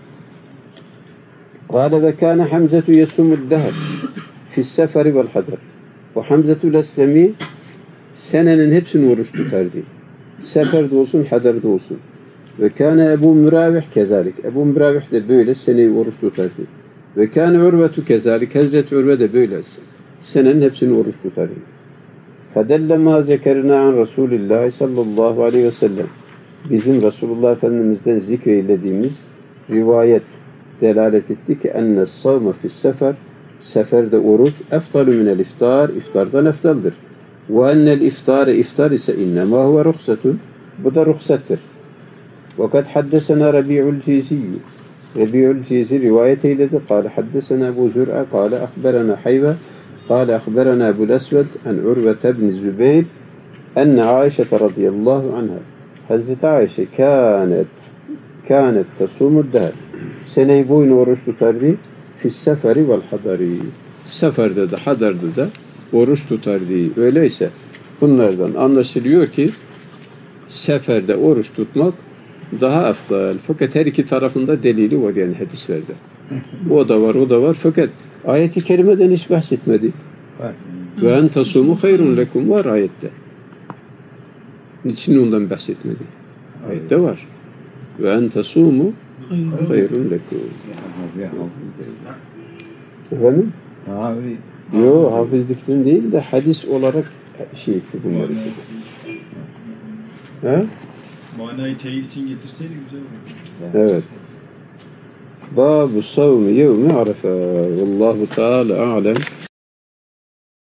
قال وكان حمزة يصوم الدهر في السفر والحضر. O Hamzatul Eslemi senenin hepsini oruç tutardı. Seferde olsun, hadarda olsun. Ve kâne Ebu Müravih kezalik. Ebu Müravih de böyle seneyi oruç tutardı. Ve kâne Urvetu kezalik. Hazreti Urve de böyle senenin hepsini oruç tutardı. Fedelle mâ zekerina an Resulillah sallallahu aleyhi ve sellem. Bizim Resulullah Efendimiz'den zikreylediğimiz rivayet delalet etti ki enne savme fis sefer, seferde oruç eftalu minel iftar, iftardan eftaldır. Ve ennel iftare, iftar ise innemâ huve ruhsatun, bu da ruhsattır. Fakat haddesena Rabi'ul Cizi'yi, Rabi'ul Cizi rivayet eyledi. Kâle haddesena Ebu Zür'a, kâle akberena Hayve, kâle akberena Ebul Esved, en Urvete bin Zübeyr, enne Aişe radıyallahu anha. Hazreti Aişe kânet tasûmud dehr. Seneyi boyunu oruç tutardı. Fisseferi vel hadari. Seferde de hadarda da oruç tutardı. Öyleyse bunlardan anlaşılıyor ki seferde oruç tutmak daha afdal. Fakat her iki tarafında delili var yani hadislerde. O da var. Fakat ayet-i kerimeden hiç bahsetmedi. Ve en tasumu hayrun lekum var ayette. Niçin ondan bahsetmedi? Ayette var. Ve en tasumu hayrun lekum. Efendim? Yok, hafızlıktan değil de hadis olarak şey bunları işte. Ha? Manayı teyit için getirseydi güzel olur. Evet. Babu savmi yevmi arefe. Vallahu Teala a'lem.